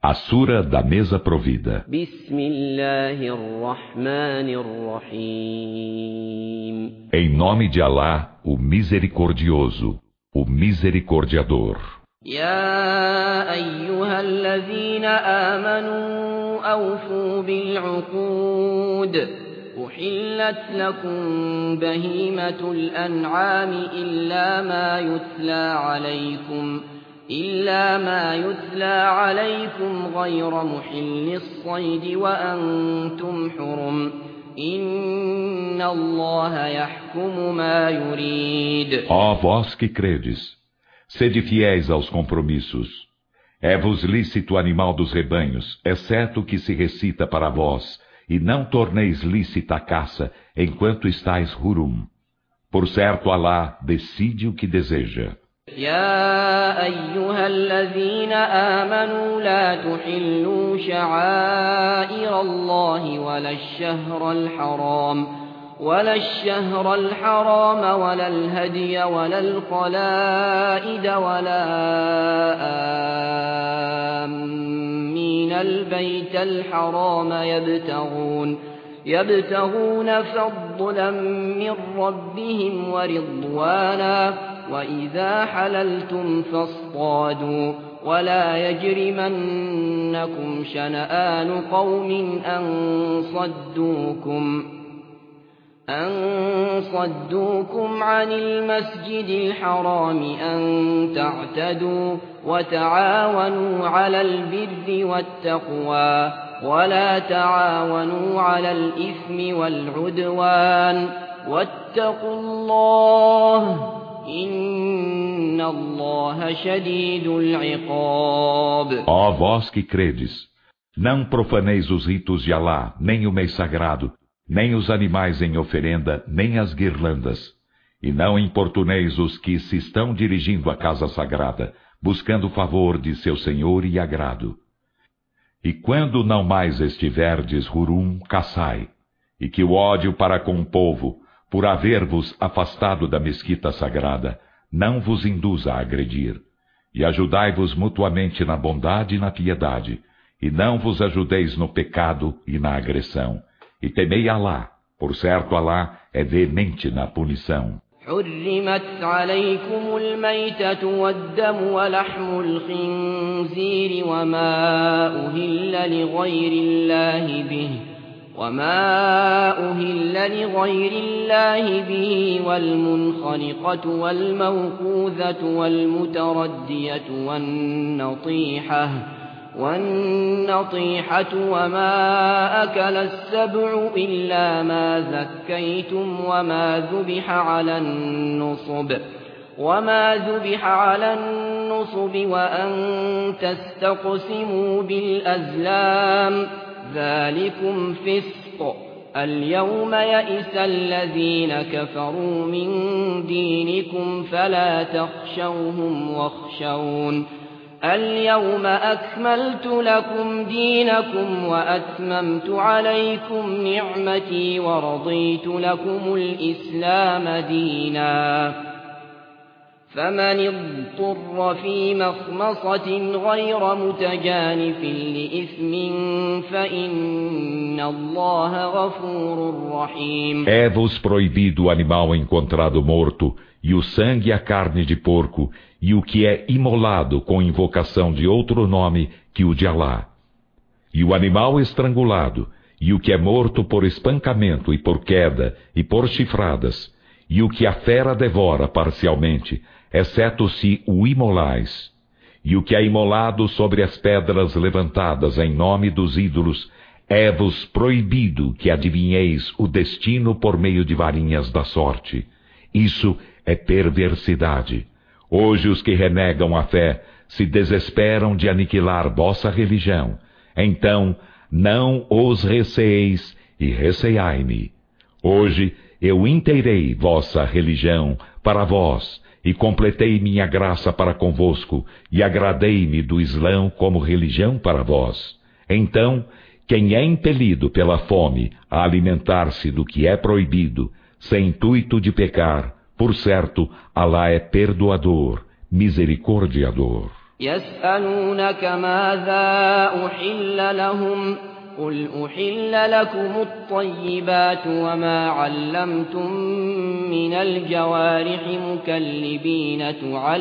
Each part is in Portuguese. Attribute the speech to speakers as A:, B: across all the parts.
A: A Sura da Mesa Provida. Em nome de Alá, o Misericordioso, o Misericordiador.
B: يا أيها الذين آمنوا أوفوا بالعقود أحلت لكم بهيمة الأنعام إلا ما يتلى عليكم غير محل الصيد وأنتم حرم إن الله يحكم ما يريد.
A: Ó vós que credes, sede fiéis aos compromissos. É-vos lícito o animal dos rebanhos, exceto o que se recita para vós, e não torneis lícita a caça, enquanto estáis hurum. Por certo, Alá decide o que deseja.
B: يا أيها الذين آمنوا لا تحلوا شعائر الله ولا الشهر الحرام ولا الهدي ولا القلائد ولا آمين البيت الحرام يبتغون فضلا من ربهم ورضوانا وإذا حللتم فاصطادوا ولا يجرمنكم شنآن قوم أن صدوكم عن المسجد الحرام أن تعتدوا وتعاونوا على البر والتقوى ولا تعاونوا على الإثم والعدوان واتقوا الله إن الله شديد العقاب.
A: Ó vós que credes, não profaneis os ritos de Alá, nem o mês sagrado, nem os animais em oferenda, nem as guirlandas. E não importuneis os que se estão dirigindo à casa sagrada, buscando o favor de seu Senhor e agrado. E quando não mais estiverdes hurum, caçai, e que o ódio para com o povo, por haver-vos afastado da mesquita sagrada, não vos induza a agredir. E ajudai-vos mutuamente na bondade e na piedade, e não vos ajudeis no pecado e na agressão. E temei Alá, por certo Alá é veemente na punição.
B: حرمت عليكم الميتة والدم ولحم الخنزير وما أهل لغير الله به والمنخنقة والموقوذة والمتردية والنطيحة وما أكل السبع إلا ما ذكيتم وما ذبح على النصب وأن تستقسموا بالأزلام ذلكم فسق. اليوم يئس الذين كفروا من دينكم فلا تخشوهم واخشون اليوم أكملت لكم دينكم وأتممت عليكم نعمتي ورضيت لكم الإسلام دينا فمن اضطر في مخمصة غير متجانف لإثم فإن الله غفور رحيم.
A: É-vos proibido o animal encontrado morto, e o sangue e a carne de porco, e o que é imolado com invocação de outro nome que o de Alá. E o animal estrangulado, e o que é morto por espancamento e por queda, e por chifradas, e o que a fera devora parcialmente, exceto se o imolais, e o que é imolado sobre as pedras levantadas em nome dos ídolos, é-vos proibido que adivinheis o destino por meio de varinhas da sorte. Isso é perversidade. Hoje os que renegam a fé se desesperam de aniquilar vossa religião. Então, não os receeis e receiai-me. Hoje eu inteirei vossa religião para vós, e completei minha graça para convosco, e agradei-me do Islã como religião para vós. Então, quem é impelido pela fome a alimentar-se do que é proibido, sem intuito de pecar, por certo, Alá é perdoador, misericordiador.
B: يسألونك ماذا أحل لهم قل أحل لكم الطيبات وما علمتم من الجوارح مكلبين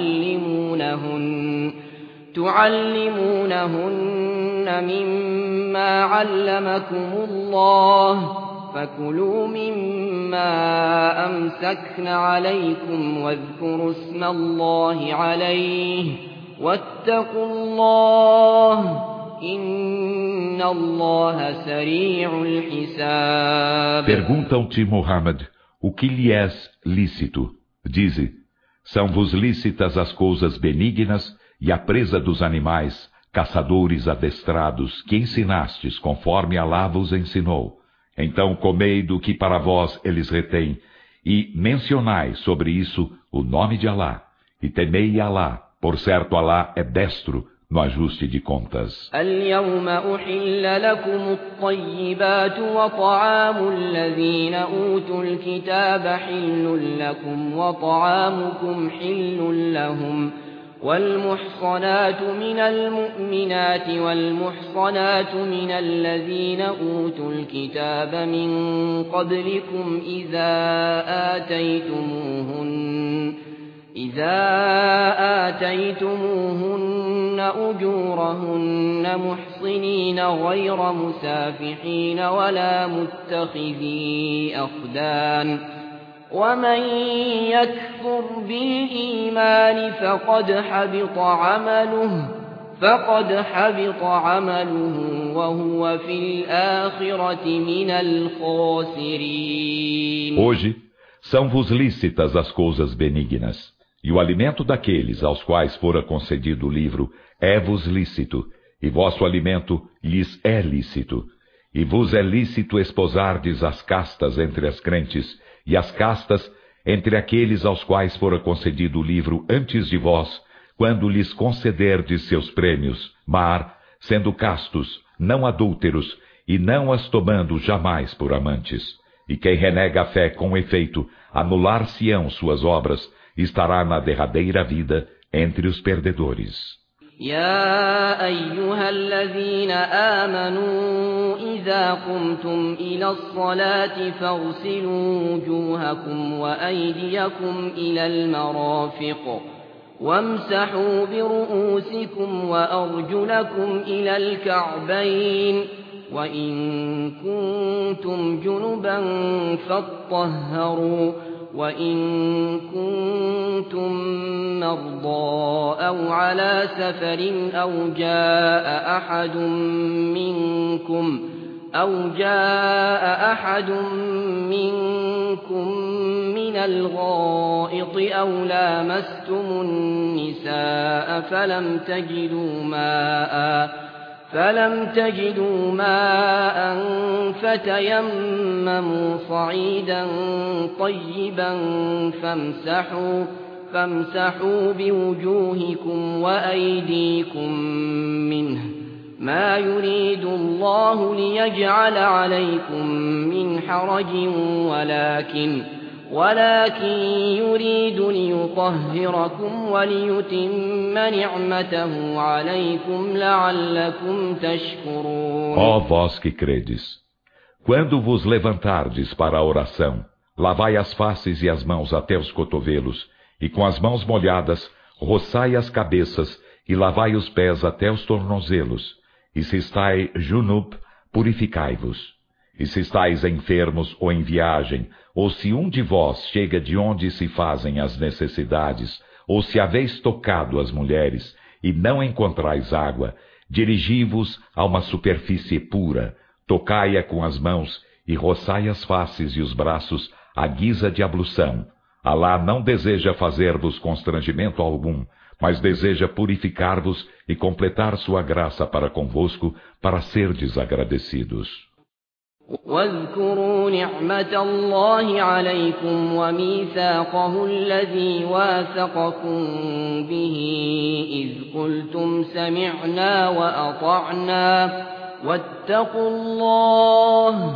B: تعلمونهن مما علمكم الله فكلوا مما أمسكن عليكم واذكروا اسم الله عليه واتقوا الله إن الله سريع الحساب.
A: Perguntam-te, Muhammad, o que lhe és lícito? Dize, são-vos lícitas as coisas benignas e a presa dos animais, caçadores adestrados, que ensinastes conforme Alá vos ensinou. Então comei do que para vós eles retêm, e mencionai sobre isso o nome de Alá, e temei Alá, por certo Alá é destro no ajuste de contas.
B: اليوم أحل لكم الطيبات وطعام الذين أوتوا الكتاب حل لكم وطعامكم حل لهم والمحصنات من المؤمنات والمحصنات من الذين أوتوا الكتاب من قبلكم إذا آتيتموهن أجورهن محصنين غير مسافحين ولا متخذي أخدان ومن يكفر بالإيمان فقد حبط عمله وهو في الآخرة من الخاسرين.
A: Hoje são-vos lícitas as coisas benignas, e o alimento daqueles aos quais fora concedido o livro é-vos lícito, e vosso alimento lhes é lícito. E vos é lícito esposardes as castas entre as crentes, e as castas entre aqueles aos quais fora concedido o livro antes de vós, quando lhes concederdes seus prêmios, mas, sendo castos, não adúlteros, e não as tomando jamais por amantes. E quem renega a fé com efeito, anular-se-ão suas obras, estará na derradeira vida entre os perdedores.
B: يا أيها الذين آمنوا إذا قمتم إلى الصلاة فاغسلوا وجوهكم وأيديكم إلى المرافق وامسحوا برؤوسكم وأرجلكم إلى الكعبين وإن كنتم جنبا فاطهروا وإن كنتم مرضى أو على سفر أو جاء أحد منكم من الغائط أو لامستم النساء فلم تجدوا ماء فتيمموا صعيدا طيبا فامسحوا بوجوهكم وأيديكم منه ما يريد الله ليجعل عليكم من حرج ولكن يريد ليطهركم وليتم نعمته عليكم لعلكم تشكرون.
A: Ó vós que credes, quando vos levantardes para a oração, lavai as faces e as mãos até os cotovelos, e com as mãos molhadas, roçai as cabeças e lavai os pés até os tornozelos. E se estáis junub, purificai-vos. E se estáis enfermos ou em viagem, ou se um de vós chega de onde se fazem as necessidades, ou se haveis tocado as mulheres, e não encontrais água, dirigi-vos a uma superfície pura, tocai-a com as mãos, e roçai as faces e os braços à guisa de ablução. Alá não deseja fazer-vos constrangimento algum, mas deseja purificar-vos e completar sua graça para convosco, para serdes agradecidos.
B: واذكروا نعمة الله عليكم وميثاقه الذي واثقكم به إذ قلتم سمعنا وأطعنا واتقوا الله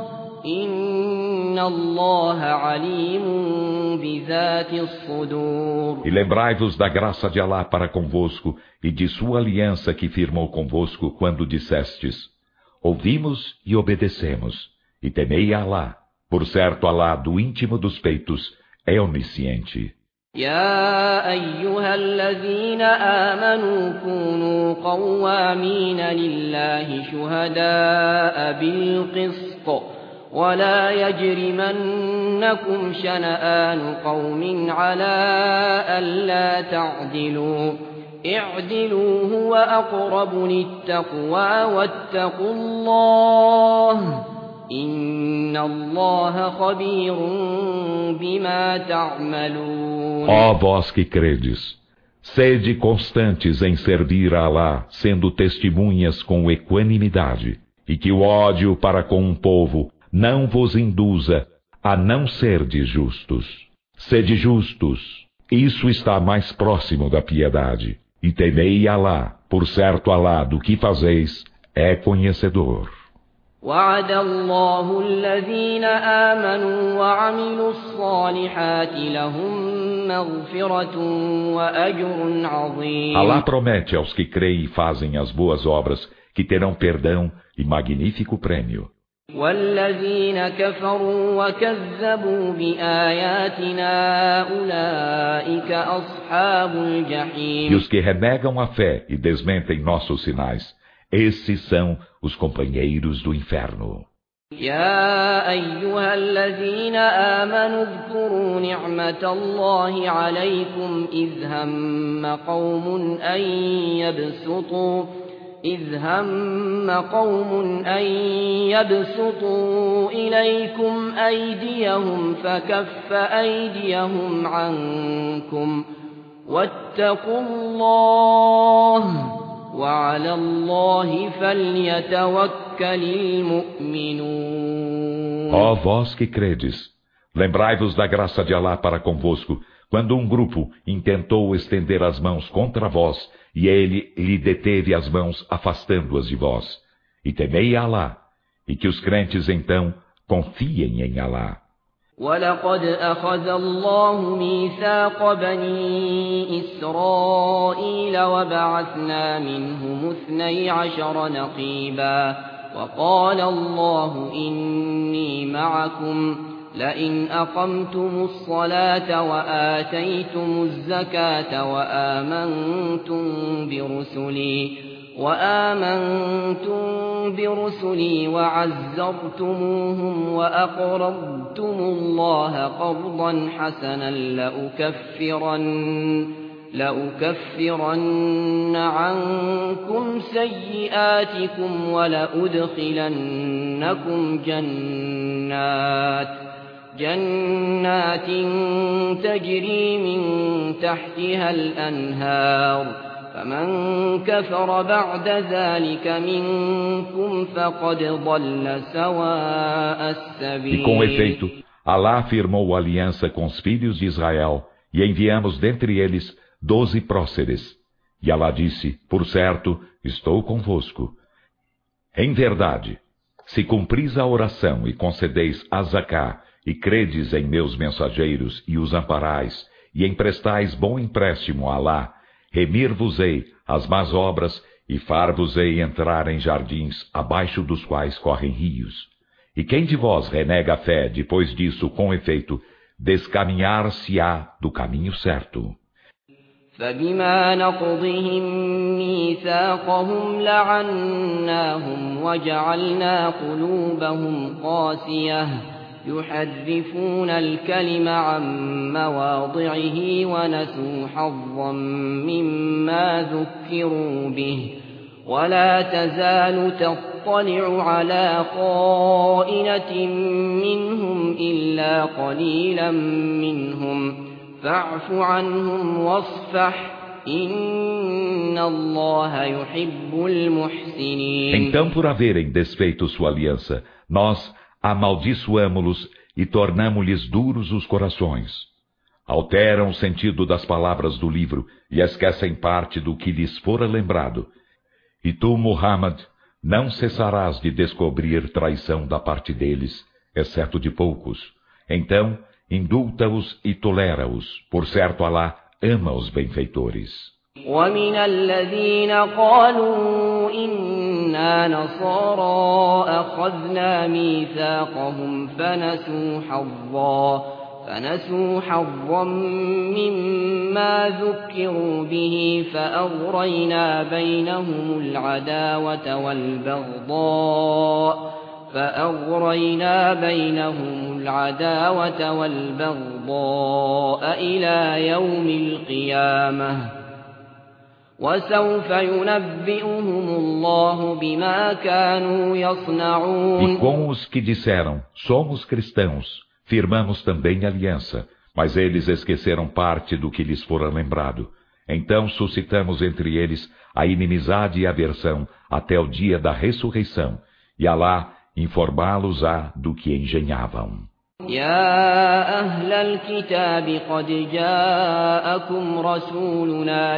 B: إن الله عليم بذات الصدور.
A: E lembrai-vos da graça de Alá para convosco e de sua aliança que firmou convosco quando dissestes: ouvimos e obedecemos, e temei a Alá. Por certo, Alá, do íntimo dos peitos, é onisciente.
B: يا أيها الذين آمنوا كونوا قوامين لله شهداء بالقسط ولا يجرمنكم شنآن قوم على ألا تعدلوا اعدلوا هو أقرب للتقوى واتقوا الله إن الله خبير بما تعملون.
A: Ó vós que credes, sede constantes em servir a Alá, sendo testemunhas com equanimidade, e que o ódio para com um povo não vos induza a não serdes justos. Sede justos, isso está mais próximo da piedade. E temei Alá, por certo Alá do que fazeis é conhecedor.
B: وعد الله الذين آمنوا وعملوا الصالحات لهم مغفرة وأجر عظيم.
A: Alá promete aos que creem e fazem as boas obras que terão perdão e magnífico prêmio.
B: والذين كفروا وكذبوا بآياتنا أولئك أصحاب الجحيم.
A: E os que renegam a fé e desmentem nossos sinais, esses são os companheiros do inferno.
B: يا أيها الذين آمنوا اذكروا نعمة الله عليكم إذ هم قوم أن يبسطوا إليكم أيديهم فكف أيديهم عنكم واتقوا الله وعلى الله فليتوكل المؤمنون.
A: Ó vós que credes, lembrai-vos da graça de Alá para convosco, quando um grupo intentou estender as mãos contra vós, e ele lhe deteve as mãos afastando-as de vós. E temei a Alá, e que os crentes então confiem em Alá.
B: ولقد أخذ الله ميثاق بني إسرائيل وبعثنا منهم 12 نقيبا وقال الله إني معكم لئن أقمتم الصلاة وآتيتم الزكاة وآمنتم برسلي وعزرتموهم وأقرضتم الله قرضا حسنا لأكفرن عنكم سيئاتكم ولأدخلنكم جنات تجري من تحتها الأنهار فمن كفر بعد ذلك منكم فقد ضل سواء السبيل.
A: E com efeito, Alá firmou aliança com os filhos de Israel, e enviamos dentre eles 12 próceres. E Alá disse: por certo, estou convosco. Em verdade, se cumpris a oração e concedeis a zaká, e credes em meus mensageiros e os amparais, e emprestais bom empréstimo a Alá, remir-vos-ei as más obras e far-vos-ei entrar em jardins abaixo dos quais correm rios. E quem de vós renega a fé depois disso, com efeito, descaminhar-se-á do caminho certo.
B: فبما نقضهم ميثاقهم لعناهم وجعلنا قلوبهم قاسية يحرفون الكلم عن مواضعه ونسوا حظا مما ذكروا به ولا تزال تطلع على خائنة منهم إلا قليلا منهم فاعف عنهم واصفح إن الله يحب المحسنين.
A: Então, por haverem desfeito sua aliança, nós amaldiçoamo-los e tornamo-lhes duros os corações. Alteram o sentido das palavras do livro e esquecem parte do que lhes fora lembrado. E tu, Muhammad, não cessarás de descobrir traição da parte deles exceto de poucos. Então, indulta-os e tolera-os. Por certo, Alá ama os benfeitores.
B: ومن الذين قالوا إنا نصارى أخذنا ميثاقهم فنسوا حظا مما ذكروا به فأغرينا بينهم العداوة والبغضاء إلى يوم القيامة وسوف ينبئهم الله بما كانوا يصنعون.
A: E com os que disseram, somos cristãos, firmamos também aliança, mas eles esqueceram parte do que lhes fora lembrado. Então suscitamos entre eles a inimizade e aversão até o dia da ressurreição, e Alá informá-los-á do que engenhavam.
B: يا أهل الكتاب قد جاءكم رسولنا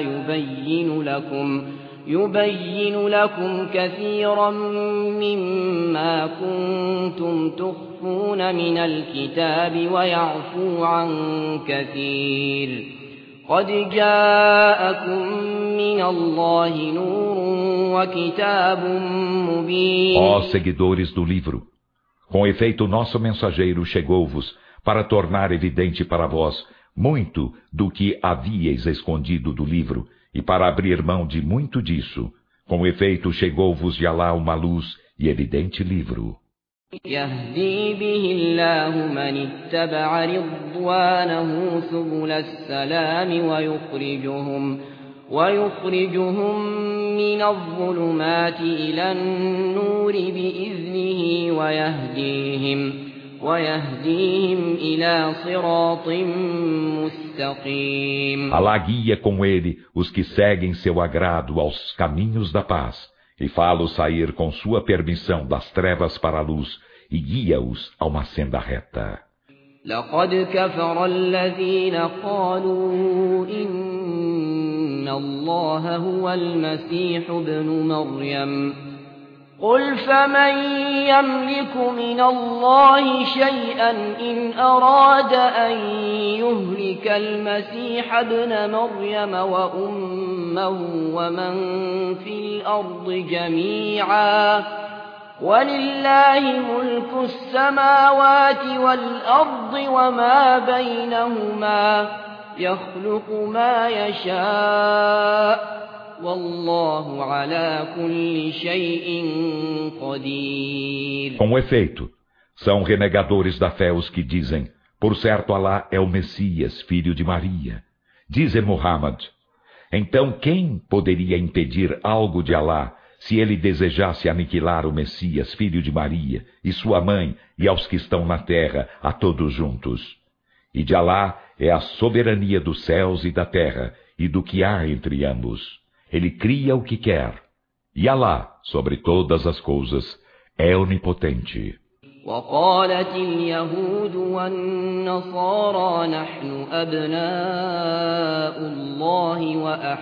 B: يبين لكم كثيرا مما كنتم تخفون من الكتاب ويعفو عن كثير قد جاءكم من الله نور وكتاب مبين.
A: Ó seguidores do livro, com efeito nosso mensageiro chegou-vos para tornar evidente para vós muito do que havíeis escondido do livro e para abrir mão de muito disso. Com efeito chegou-vos de Alá uma luz e evidente livro.
B: يهدي به الله من اتبع رضوانه سبل السلام ويخرجهم من الظلمات إلى النور بإذنه ويهديهم إلى صراط مستقيم.
A: Alá guia com ele os que seguem seu agrado aos caminhos da paz e fá-los sair com sua permissão das trevas para a luz e guia-os a uma senda reta.
B: لقد كفر الذين قالوا إن الله هو المسيح ابن مريم قل فمن يملك من الله شيئا إن أراد أن يهلك المسيح ابن مريم وأمه ومن في الأرض جميعا ولله ملك السماوات والأرض وما بينهما يخلق ما يشاء والله على كل شيء قدير.
A: Com efeito, são renegadores da fé os que dizem, por certo Alá é o Messias, filho de Maria. Dize Muhammad, então quem poderia impedir algo de Alá se ele desejasse aniquilar o Messias, filho de Maria, e sua mãe, e aos que estão na terra, a todos juntos? E de Alá é a soberania dos céus e da terra, e do que há entre ambos. Ele cria o que quer. E Alá, sobre todas as coisas, é onipotente.
B: وقالت اليهود والنصارى نحن أبناء الله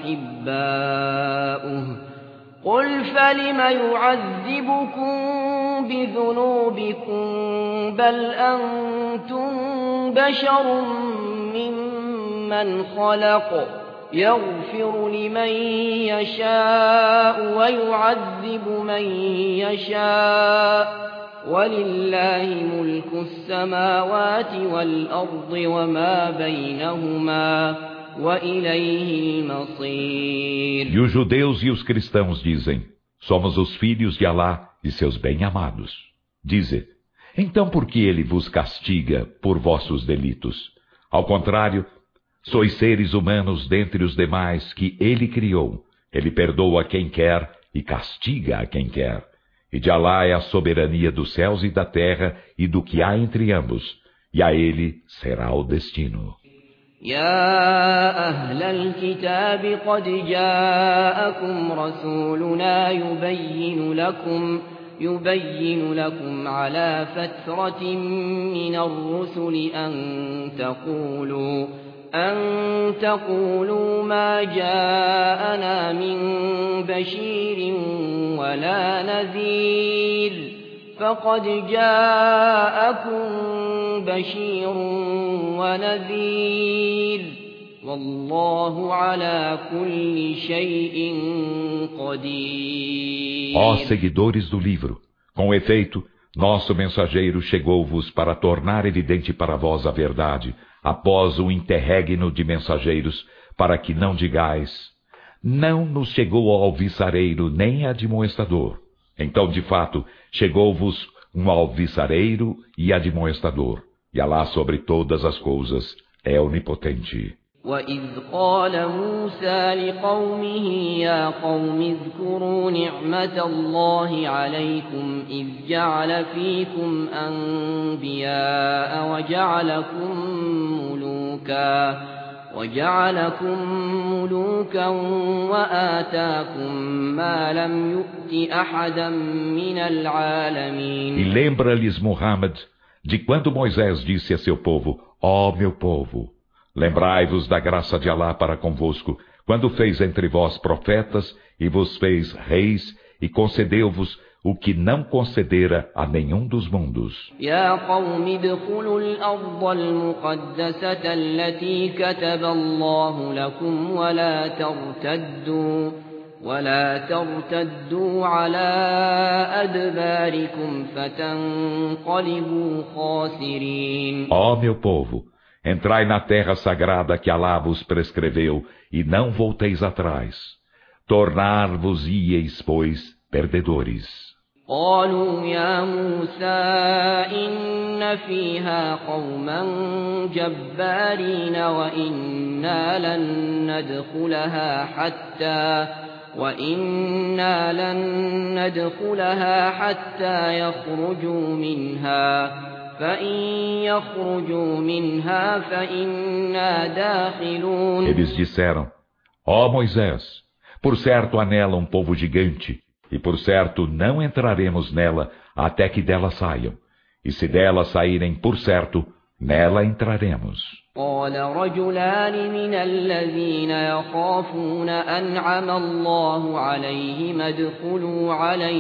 B: وأحباؤه قل فلم يعذبكم بذنوبكم بل أنتم بشر ممن خلق يغفر لمن يشاء ويعذب من يشاء ولله ملك السماوات والأرض وما بينهما وإليه المصير.
A: E os judeus e os cristãos dizem, somos os filhos de Alá e seus bem-amados. Dize, então por que ele vos castiga por vossos delitos? Ao contrário, sois seres humanos dentre os demais que ele criou. Ele perdoa quem quer e castiga a quem quer. E de Alá é a soberania dos céus e da terra e do que há entre ambos. E a ele será o destino.
B: يا أهل الكتاب قد جاءكم رسولنا يبين لكم على فترة من الرسل أن تقولوا ما جاءنا من بشير ولا نذير فقد جاءكم بشير ونذير والله على كل شيء قدير.
A: Ó seguidores do livro, com efeito, nosso mensageiro chegou-vos para tornar evidente para vós a verdade, após o interregno de mensageiros, para que não digais, não nos chegou ao alvissareiro nem admoestador. Então, de fato, chegou-vos um alvissareiro e admoestador, e Alá sobre todas as coisas é onipotente.
B: وَإِذْ قَالَ مُوسَى لِقَوْمِهِ يَا قَوْمِ اذْكُرُوا نِعْمَةَ اللَّهِ عَلَيْكُمْ إِذْ جَعَلَ فِيكُمْ أَنْبِيَاءَ وَجَعَلَكُمْ مُلُوكًا وَآتَاكُمْ مَا لَمْ يُؤْتِ أَحَدًا مِنَ الْعَالَمِينَ.
A: E lembra-lhes Muhammad de quando Moisés disse a seu povo: ó meu povo, lembrai-vos da graça de Alá para convosco, quando fez entre vós profetas e vos fez reis e concedeu-vos o que não concedera a nenhum dos mundos.
B: يا قوم ادخلوا الأرض المقدسة التي كتب الله لكم ولا ترتدوا على أدباركم فتنقلبوا خاسرين.
A: Ó meu povo, entrai na terra sagrada que Alá vos prescreveu e não volteis atrás. Tornar-vos-ieis, pois, perdedores.
B: قالوا يا موسى إن فيها قوما جبارين وإنا لن ندخلها حتى يخرجوا منها فإن يخرجوا منها فإنا داخلون.
A: Eles disseram: ó Moisés, por certo há nela um povo gigante, e por certo não entraremos nela até que dela saiam. E se dela saírem, por certo, nela entraremos.
B: قال رجلان من الذين يخافون أنعم الله عليهم ادخلوا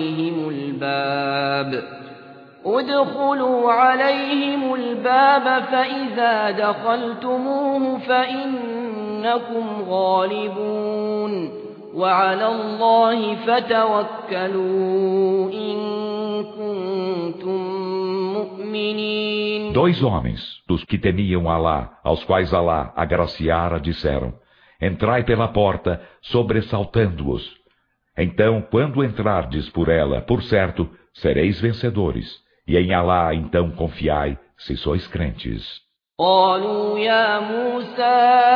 B: عليهم الباب فإذا دخلتموه فإنكم غالبون وعلى الله فتوكلوا إن كنتم مؤمنين.
A: Dois homens, dos que temiam Alá, aos quais Alá agraciara, disseram: entrai pela porta, sobressaltando-os. Então, quando entrardes por ela, por certo, sereis vencedores. E em Alá, então, confiai, se sois crentes.
B: قالوا يا موسى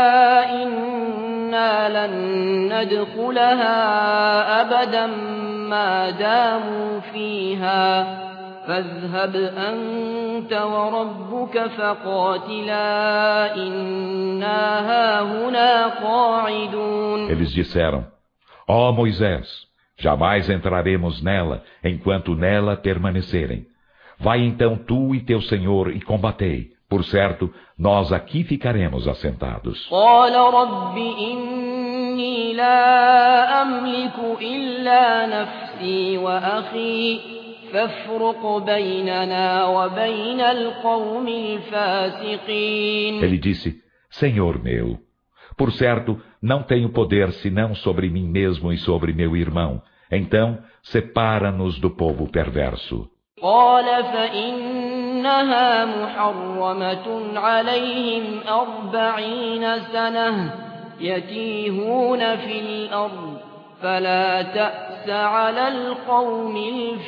B: إنا لن ندخلها أبدا ما داموا فيها فاذهب أنت وربك فقاتلا إنا هاهنا قاعدون.
A: Eles disseram: ó Moisés, jamais entraremos nela enquanto nela permanecerem. Vai então tu e teu Senhor e combatei. Por certo, nós aqui ficaremos assentados.
B: قال رب إني لا أملك إلا نفسي وأخي فافرق بيننا وبين القوم الفاسقين.
A: Ele disse: Senhor meu, por certo, não tenho poder senão sobre mim mesmo e sobre meu irmão. Então, separa-nos do povo perverso.
B: قال فإنها محرمة عليهم 40 سنة يتيهون في الأرض فلا تأس على القوم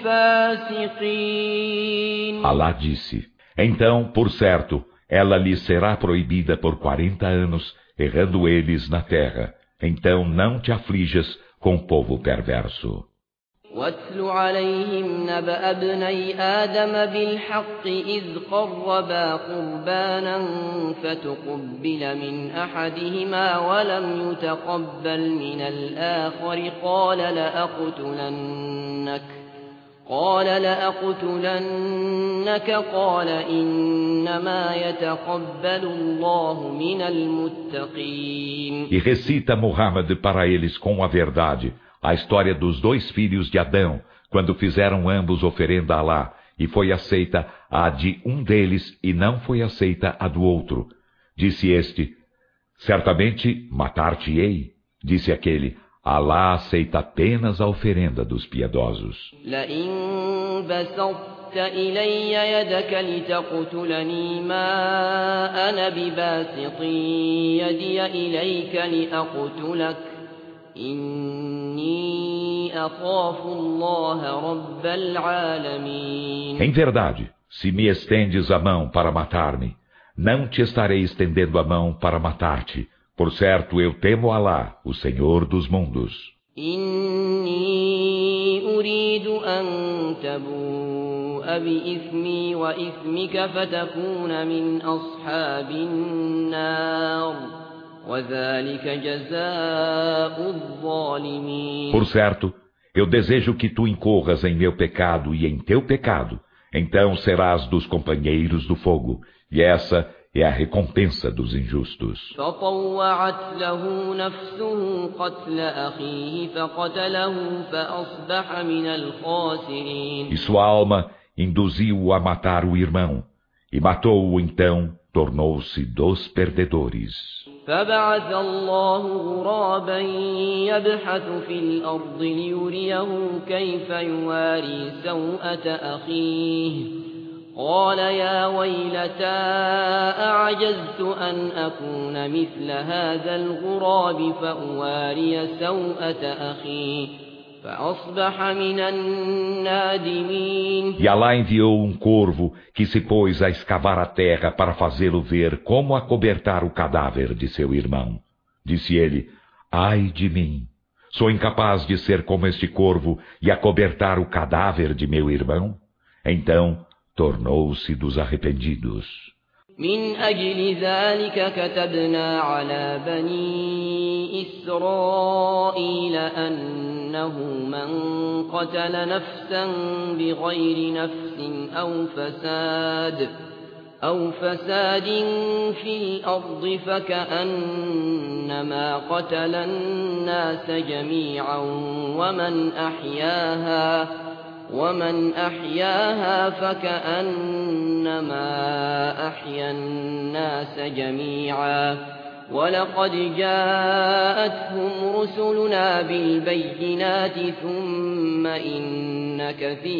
B: الفاسقين.
A: Alá disse: então, por certo, ela lhes será proibida por 40 anos, errando eles na terra. Então não te aflijas com o povo perverso.
B: واتل عليهم نبأ ابني آدم بالحق إذ قربا قربانا فتقبل من أحدهما ولم يتقبل من الآخر قال لأقتلنك قال إنما يتقبل الله من المتقين.
A: E recita Muhammad para eles com a verdade a história dos dois filhos de Adão, quando fizeram ambos oferenda a Alá, e foi aceita a de um deles e não foi aceita a do outro. Disse este: certamente matar-te-ei. Disse aquele: Alá aceita apenas a oferenda dos piedosos.
B: إلي يدك لتقتلني ما أنا بباسط يدي إليك لأقتلك إني أخاف الله رب العالمين.
A: Em verdade, se me estendes a mão para matar-me, não te estarei estendendo a mão para matar-te. Por certo, eu temo Alá, o Senhor dos mundos.
B: إني أريد أن تبوء بإثمي وإثمك فتكون من أصحاب النار وذلك جزاء الظالمين.
A: Por certo, eu desejo que tu incorras em meu pecado e em teu pecado, então serás dos companheiros do fogo, e essa é a recompensa dos injustos.
B: فطوعت له نفسه قتل أخيه فقتله فأصبح من الخاسرين.
A: E sua alma induziu-o a matar o irmão, e matou-o então, tornou-se dos perdedores.
B: فبعث الله غرابا يبحث في الأرض ليريه كيف يواري سوءة أخيه قال يا ويلتى أعجزت أن أكون مثل هذا الغراب فأواري سوءة أخي فأصبح من النادمين.
A: E Alá enviou um corvo que se pôs a escavar a terra para fazê-lo ver como acobertar o cadáver de seu irmão. Disse ele: ai de mim! Sou incapaz de ser como este corvo e acobertar o cadáver de meu irmão? Então tornou-se dos arrependidos.
B: من أجل ذلك كتبنا على بني إسرائيل أنه من قتل نفسا بغير نفس أو فساد في الأرض فكأنما قتل الناس جميعا ومن أحياها فكأنما أحيا الناس جميعا ولقد جاءتهم رسلنا بالبينات ثم إن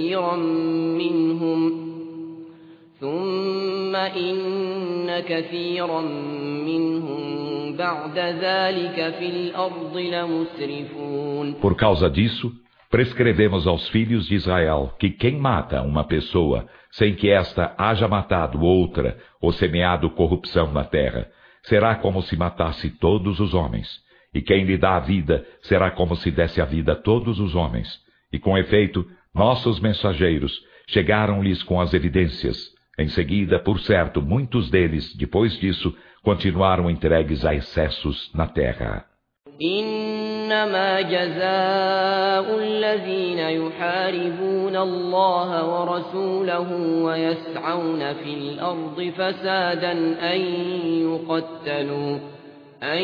B: كثيرا منهم بعد ذلك في الأرض لمسرفون.
A: Por causa disso, prescrevemos aos filhos de Israel que quem mata uma pessoa sem que esta haja matado outra ou semeado corrupção na terra, será como se matasse todos os homens. E quem lhe dá a vida será como se desse a vida a todos os homens. E com efeito, nossos mensageiros chegaram-lhes com as evidências. Em seguida, por certo, muitos deles, depois disso, continuaram entregues a excessos na terra.
B: إنما جزاء الذين يحاربون الله ورسوله ويسعون في الأرض فسادا أن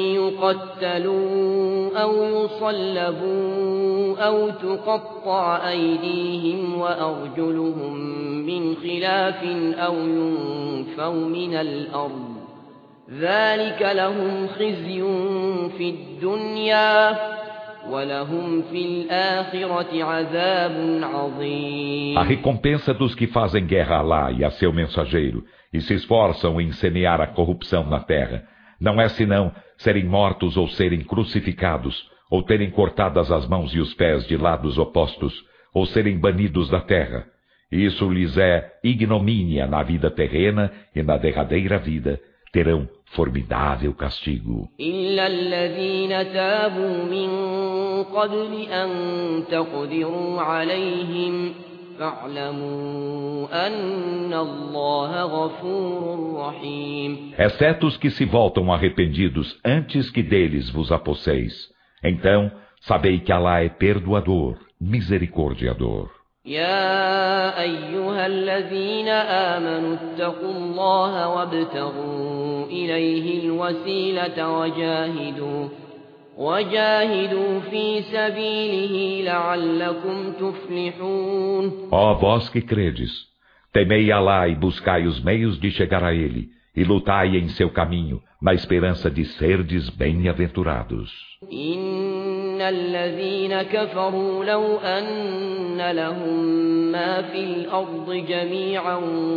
B: يقتلوا أو يصلبوا أو تقطع أيديهم وأرجلهم من خلاف أو ينفوا من الأرض ذلك لهم خزي في الدنيا ولهم في الآخرة عذاب عظيم.
A: A recompensa dos que fazem guerra a Alá e a seu mensageiro e se esforçam em semear a corrupção na terra não é senão serem mortos ou serem crucificados ou terem cortadas as mãos e os pés de lados opostos ou serem banidos da terra. Isso lhes é ignomínia na vida terrena e na derradeira vida terão formidável castigo.
B: إلا الذين تابوا من قبل أن تقدروا عليهم فاعلموا أن الله غفور رحيم.
A: Exceto os que se voltam arrependidos antes que deles vos aposseis. Então, sabei que Alá é perdoador, misericordiador.
B: يا أيها الذين آمنوا اتقوا الله وابتغوا إليه الوسيلة وجاهدوا في سبيله لعلكم تفلحون.
A: Ó vós que credes, temei Alá e buscai os meios de chegar a ele, e lutai em seu caminho, na esperança de serdes bem-aventurados.
B: إن الذين كفروا لو أن لهم ما في الأرض جميعا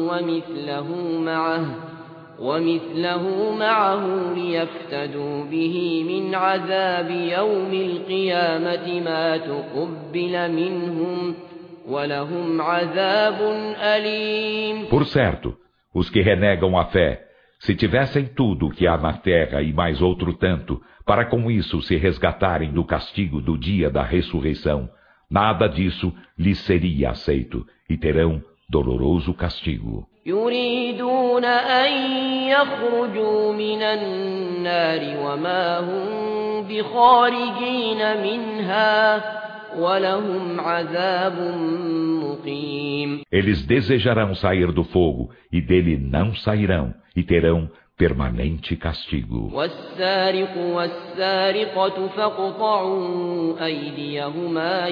B: ومثله معه ليفتدوا به من عذاب يوم القيامة ما تقبل منهم ولهم عذاب أليم.
A: Por certo, os que renegam a fé, se tivessem tudo o que há na terra e mais outro tanto, para com isso se resgatarem do castigo do dia da ressurreição, nada disso lhes seria aceito, e terão doloroso castigo.
B: يريدون أن يخرجوا من النار وما هم بخارجين منها ولهم عذاب مقيم.
A: Eles desejarão sair do fogo, e dele não sairão, e terão permanente castigo.
B: والسارق والسارقة فاقطعوا أيديهما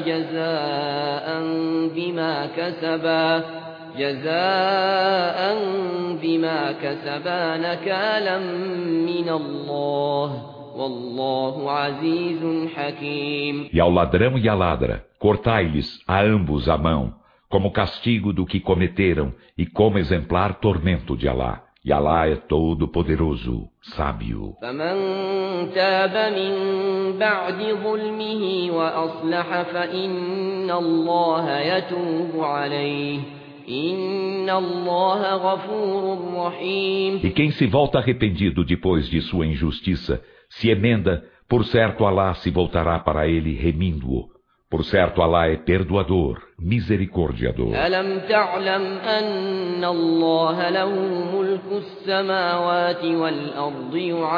B: جزاء بما كسبا نكالا من الله والله عزيز حكيم.
A: E ao ladrão e à ladra, cortai-lhes a ambos a mão, como castigo do que cometeram e como exemplar tormento de Alá. E Alá é todo-poderoso, sábio.
B: فمن تاب من بعد ظلمه وأصلح فإن الله يتوب عليه إن الله غفور رحيم.
A: E quem se volta arrependido depois de sua injustiça, se emenda, por certo Alá se voltará para ele remindo-o. Por certo Alá é perdoador, misericordiador.
B: ألم تعلم أن الله له ملك السماوات والأرض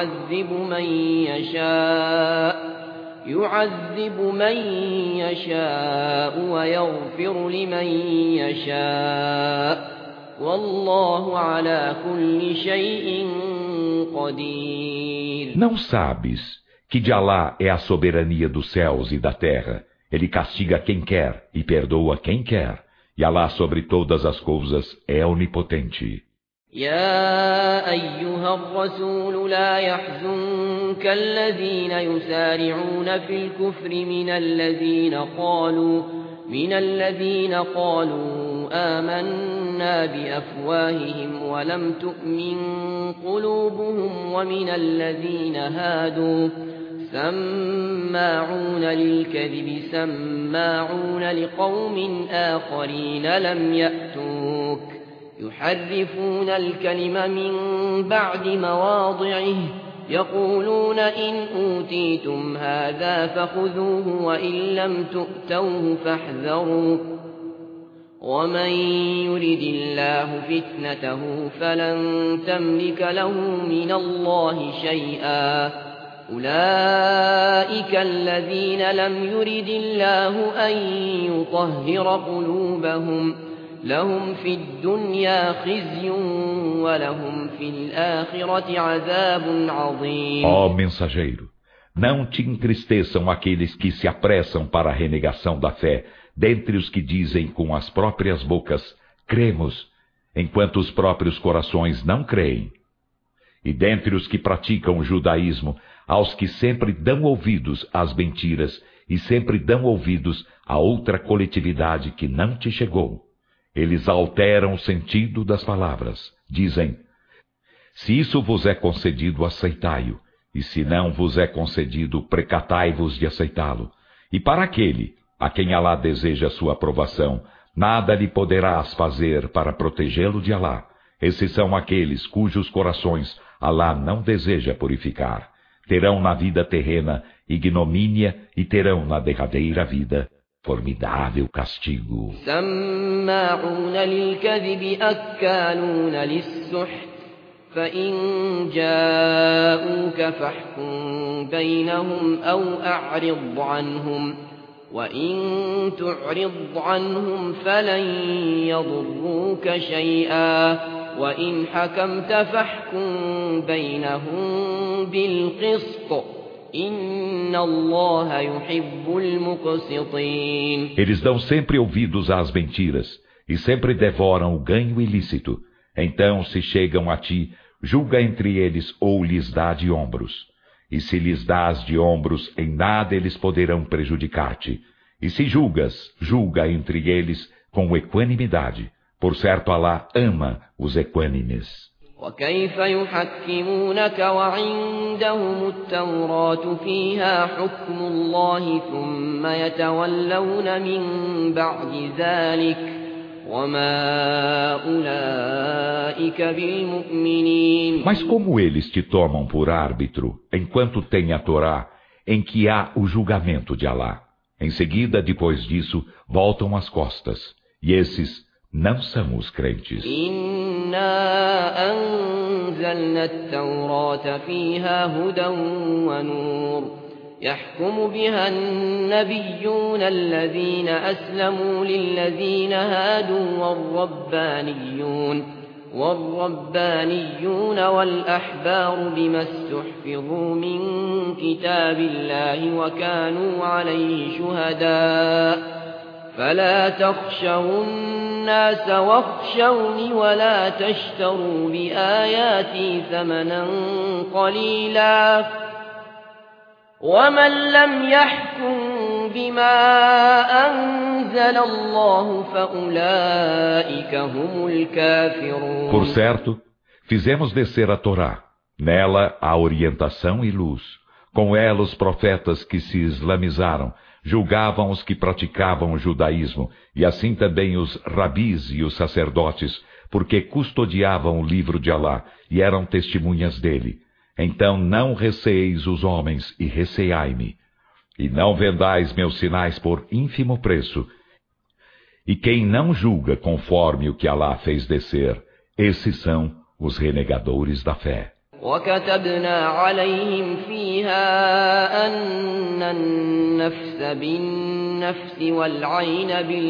B: يعذب من يشاء ويغفر لمن يشاء والله على كل شيء قدير.
A: Não sabes que de Alá é a soberania dos céus e da terra? Ele castiga quem quer e perdoa quem quer. E Alá sobre todas as coisas é onipotente.
B: يا أيها الرسول لا يحزنك الذين يسارعون في الكفر من الذين قالوا آمنا بأفواههم ولم تؤمن قلوبهم ومن الذين هادوا سماعون للكذب سماعون لقوم آخرين لم يأتوك يحرفون الكلم من بعد مواضعه يقولون إن أوتيتم هذا فخذوه وإن لم تؤتوه فاحذروا ومن يرد الله فتنته فلن تملك له من الله شيئا أولئك الذين لم يرد الله أن يطهر قلوبهم لهم في الدنيا خزي ولهم في الآخرة عذاب عظيم.
A: Ó mensageiro, não te entristeçam aqueles que se apressam para a renegação da fé, dentre os que dizem com as próprias bocas, cremos, enquanto os próprios corações não creem. E dentre os que praticam o judaísmo, aos que sempre dão ouvidos às mentiras e sempre dão ouvidos a outra coletividade que não te chegou. Eles alteram o sentido das palavras. Dizem, se isso vos é concedido, aceitai-o, e se não vos é concedido, precatai-vos de aceitá-lo. E para aquele a quem Alá deseja sua aprovação, nada lhe poderás fazer para protegê-lo de Alá. Esses são aqueles cujos corações Alá não deseja purificar. Terão na vida terrena ignomínia e terão na derradeira vida formidável castigo.
B: سماعون للكذب أكالون للسحت فإن جاءوك فاحكم بينهم أو أعرض عنهم وإن تعرض عنهم فلن يضروك شيئا وإن حكمت فاحكم بينهم بالقسط إن الله يحب المقسطين.
A: Eles dão sempre ouvidos às mentiras e sempre devoram o ganho ilícito. Então, se chegam a ti, julga entre eles ou lhes dá de ombros. E se lhes dás de ombros, em nada eles poderão prejudicar-te. E se julgas, julga entre eles com equanimidade. Por certo, Alá ama os equânimes.
B: وكيف يحكمونك وعندهم التوراة فيها حكم الله ثم يتولون من بعد ذلك وما أولئك بالمؤمنين.
A: Mas como eles te tomam por árbitro, enquanto tem a Torá, em que há o julgamento de Alá? Em seguida, depois disso, voltam as costas. E esses não são os crentes.
B: إنا أنزلنا التوراة فيها هدى ونور يحكم بها النبيون الذين أسلموا للذين هادوا والربانيون والأحبار بما استحفظوا من كتاب الله وكانوا عليه شهداء فلا تخشوا الناس واخشوني ولا تشتروا بآياتي ثمنا قليلا ومن لم يحكم بما أنزل الله فأولئك هم الكافرون.
A: Por certo, fizemos descer a Torá, nela a orientação e luz. Com ela os profetas que se islamizaram julgavam os que praticavam o judaísmo, e assim também os rabis e os sacerdotes, porque custodiavam o livro de Alá e eram testemunhas dele. Então não receeis os homens e receai-me. E não vendais meus sinais por ínfimo preço. E quem não julga conforme o que Alá fez descer, esses são os renegadores da fé.
B: وكتبنا عليهم فيها أن النفس بالنفس والعين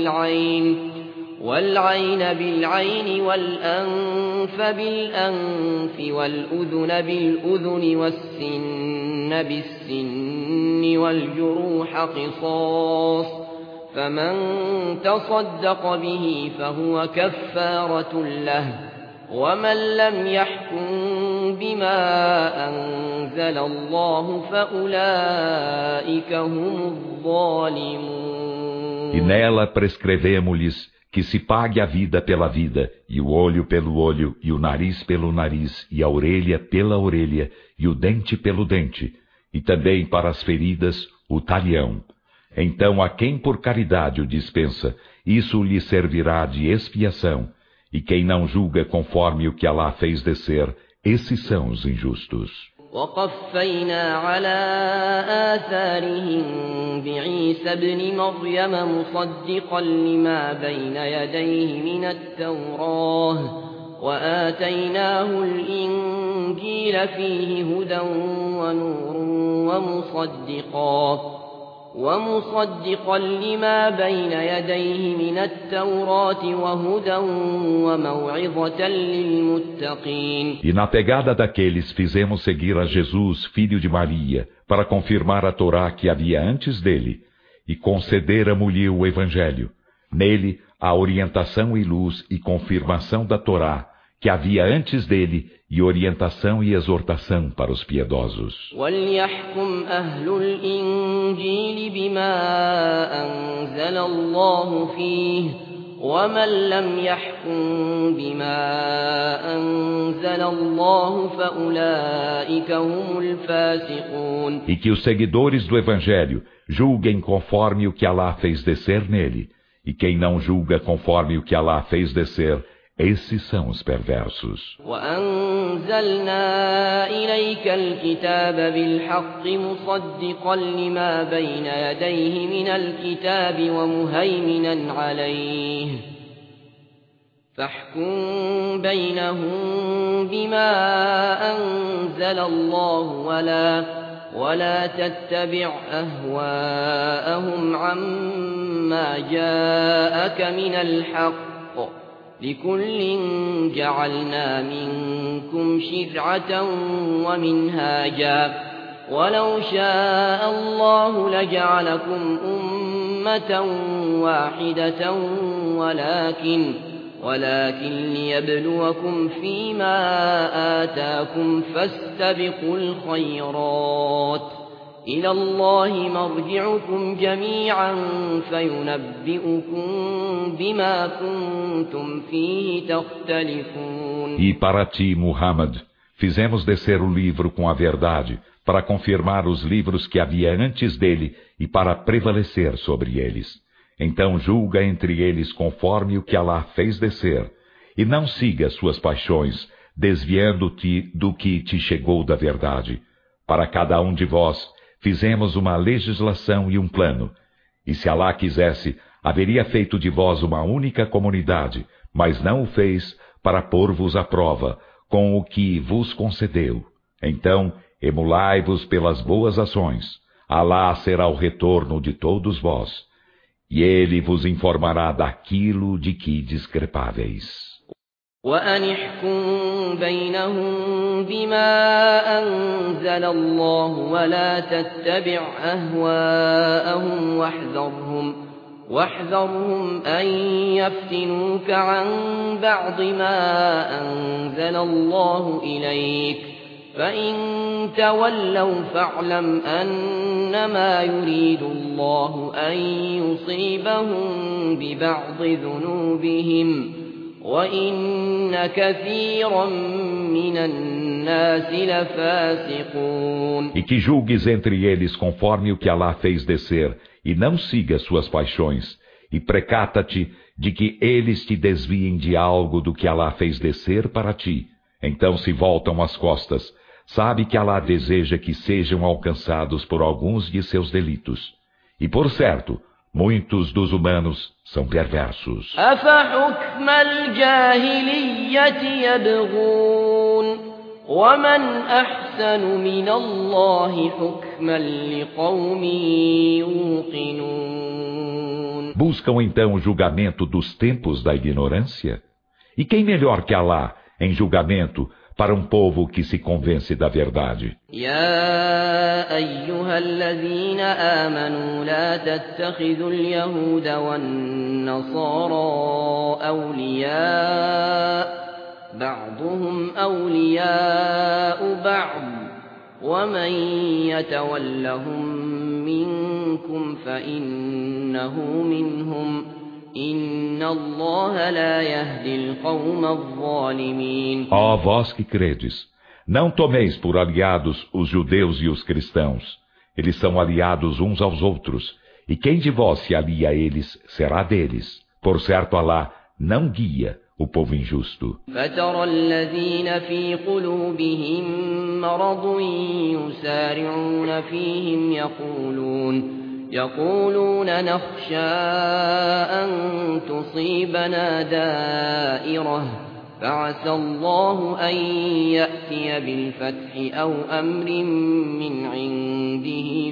B: بالعين والأنف بالأنف والأذن بالأذن والسن بالسن والجروح قصاص فمن تصدق به فهو كفارة له ومن لم يحكم بما أنزل الله فأولئك هم الظالمون.
A: E nela prescrevemos-lhes que se pague a vida pela vida, e o olho pelo olho, e o nariz pelo nariz, e a orelha pela orelha, e o dente pelo dente, e também para as feridas o talhão. Então a quem por caridade o dispensa, isso lhe servirá de expiação. E quem não julga conforme o que Alá fez descer, esses são os injustos.
B: وقفينا على آثارهم بعيسى ابن مريم مصدقا لما بين يديه من التوراة وآتيناه الإنجيل فيه هدى ونور ومصدقا لما بين يديه من التوراة وهدى وموعظة للمتقين.
A: E na pegada daqueles fizemos seguir a Jesus, filho de Maria, para confirmar a Torá que havia antes dele, e concederamos-lhe o Evangelho. Nele, a orientação e luz e confirmação da Torá, que havia antes dele, e orientação e exortação para os piedosos.
B: وَلْيَحْكُمْ أَهْلُ الْإِنْجِيلِ بِمَا أَنزَلَ اللَّهُ فِيهِ وَمَنْ لَمْ يَحْكُمْ بِمَا أَنزَلَ اللَّهُ فَأُولَئِكَ هُمُ الْفَاسِقُونَ.
A: E que os seguidores do Evangelho julguem conforme o que Alá fez descer nele, e quem não julga conforme o que Alá fez descer, esses são os perversos.
B: وَأَنزَلْنَا إِلَيْكَ الْكِتَابَ بِالْحَقِّ مُصَدِّقًا لِمَا بَيْنَ يَدَيْهِ مِنَ الْكِتَابِ وَمُهَيْمِنًا عَلَيْهِ فَاحْكُم بَيْنَهُم بِمَا أَنزَلَ اللَّهُ ولا تتبع أهواءهم عما جاءك من الحق لكل جعلنا منكم شرعة ومنهاجا ولو شاء الله لجعلكم أمة واحدة ولكن ليبلوكم فيما آتاكم فاستبقوا الخيرات إلى الله مرجعكم جميعا فينبئكم بما كنتم فيه تختلفون.
A: E para ti, Muhammad, fizemos descer o livro com a verdade, para confirmar os livros que havia antes dele e para prevalecer sobre eles. Então julga entre eles conforme o que Allah fez descer, e não siga suas paixões, desviando-te do que te chegou da verdade. Para cada um de vós, fizemos uma legislação e um plano, e se Allah quisesse, haveria feito de vós uma única comunidade, mas não o fez para pôr-vos à prova com o que vos concedeu. Então, emulai-vos pelas boas ações. Allah será o retorno de todos vós, e Ele vos informará daquilo de que discrepáveis.
B: وأن احكم بينهم بما أنزل الله ولا تتبع أهواءهم واحذرهم أن يفتنوك عن بعض ما أنزل الله إليك فإن تولوا فاعلم أنما يريد الله أن يصيبهم ببعض ذنوبهم وَإِنَّ كَثِيرًا مِنَ النَّاسِ لَفَاسِقُونَ.
A: E que julgues entre eles conforme o que Allah fez descer, e não siga suas paixões, e precata-te de que eles te desviem de algo do que Allah fez descer para ti. Então se voltam as costas. Sabe que Allah deseja que sejam alcançados por alguns de seus delitos. E por certo, muitos dos humanos são perversos.
B: أَفَحُكْمَ الْجَاهِلِيَّةِ يَبْغُونَ وَمَنْ أَحْسَنُ مِنَ اللَّهِ حُكْمًا لِقَوْمٍ يُوقِنُونَ.
A: Buscam então o julgamento dos tempos da ignorância? E quem melhor que Allah em julgamento para um povo que se convence da verdade?
B: يا أيها الذين آمنوا لا تتخذوا اليهود والنصارى أولياء بعضهم أولياء بعض ومن يتولهم منكم فإنه منهم إن الله لا يهدي القوم الظالمين.
A: Ó vós que credes, não tomeis por aliados os judeus e os cristãos. Eles são aliados uns aos outros, e quem de vós se alia a eles será deles. Por certo, Allah não guia o povo injusto.
B: فَتَرَى الَّذِينَ فِي قُلُوبِهِم مَّرَضٌ يُسَارِعُونَ فِيهِمْ يقولون نخشى أن تصيبنا دائرة فعسى الله أن يأتي بالفتح أو أمر من عنده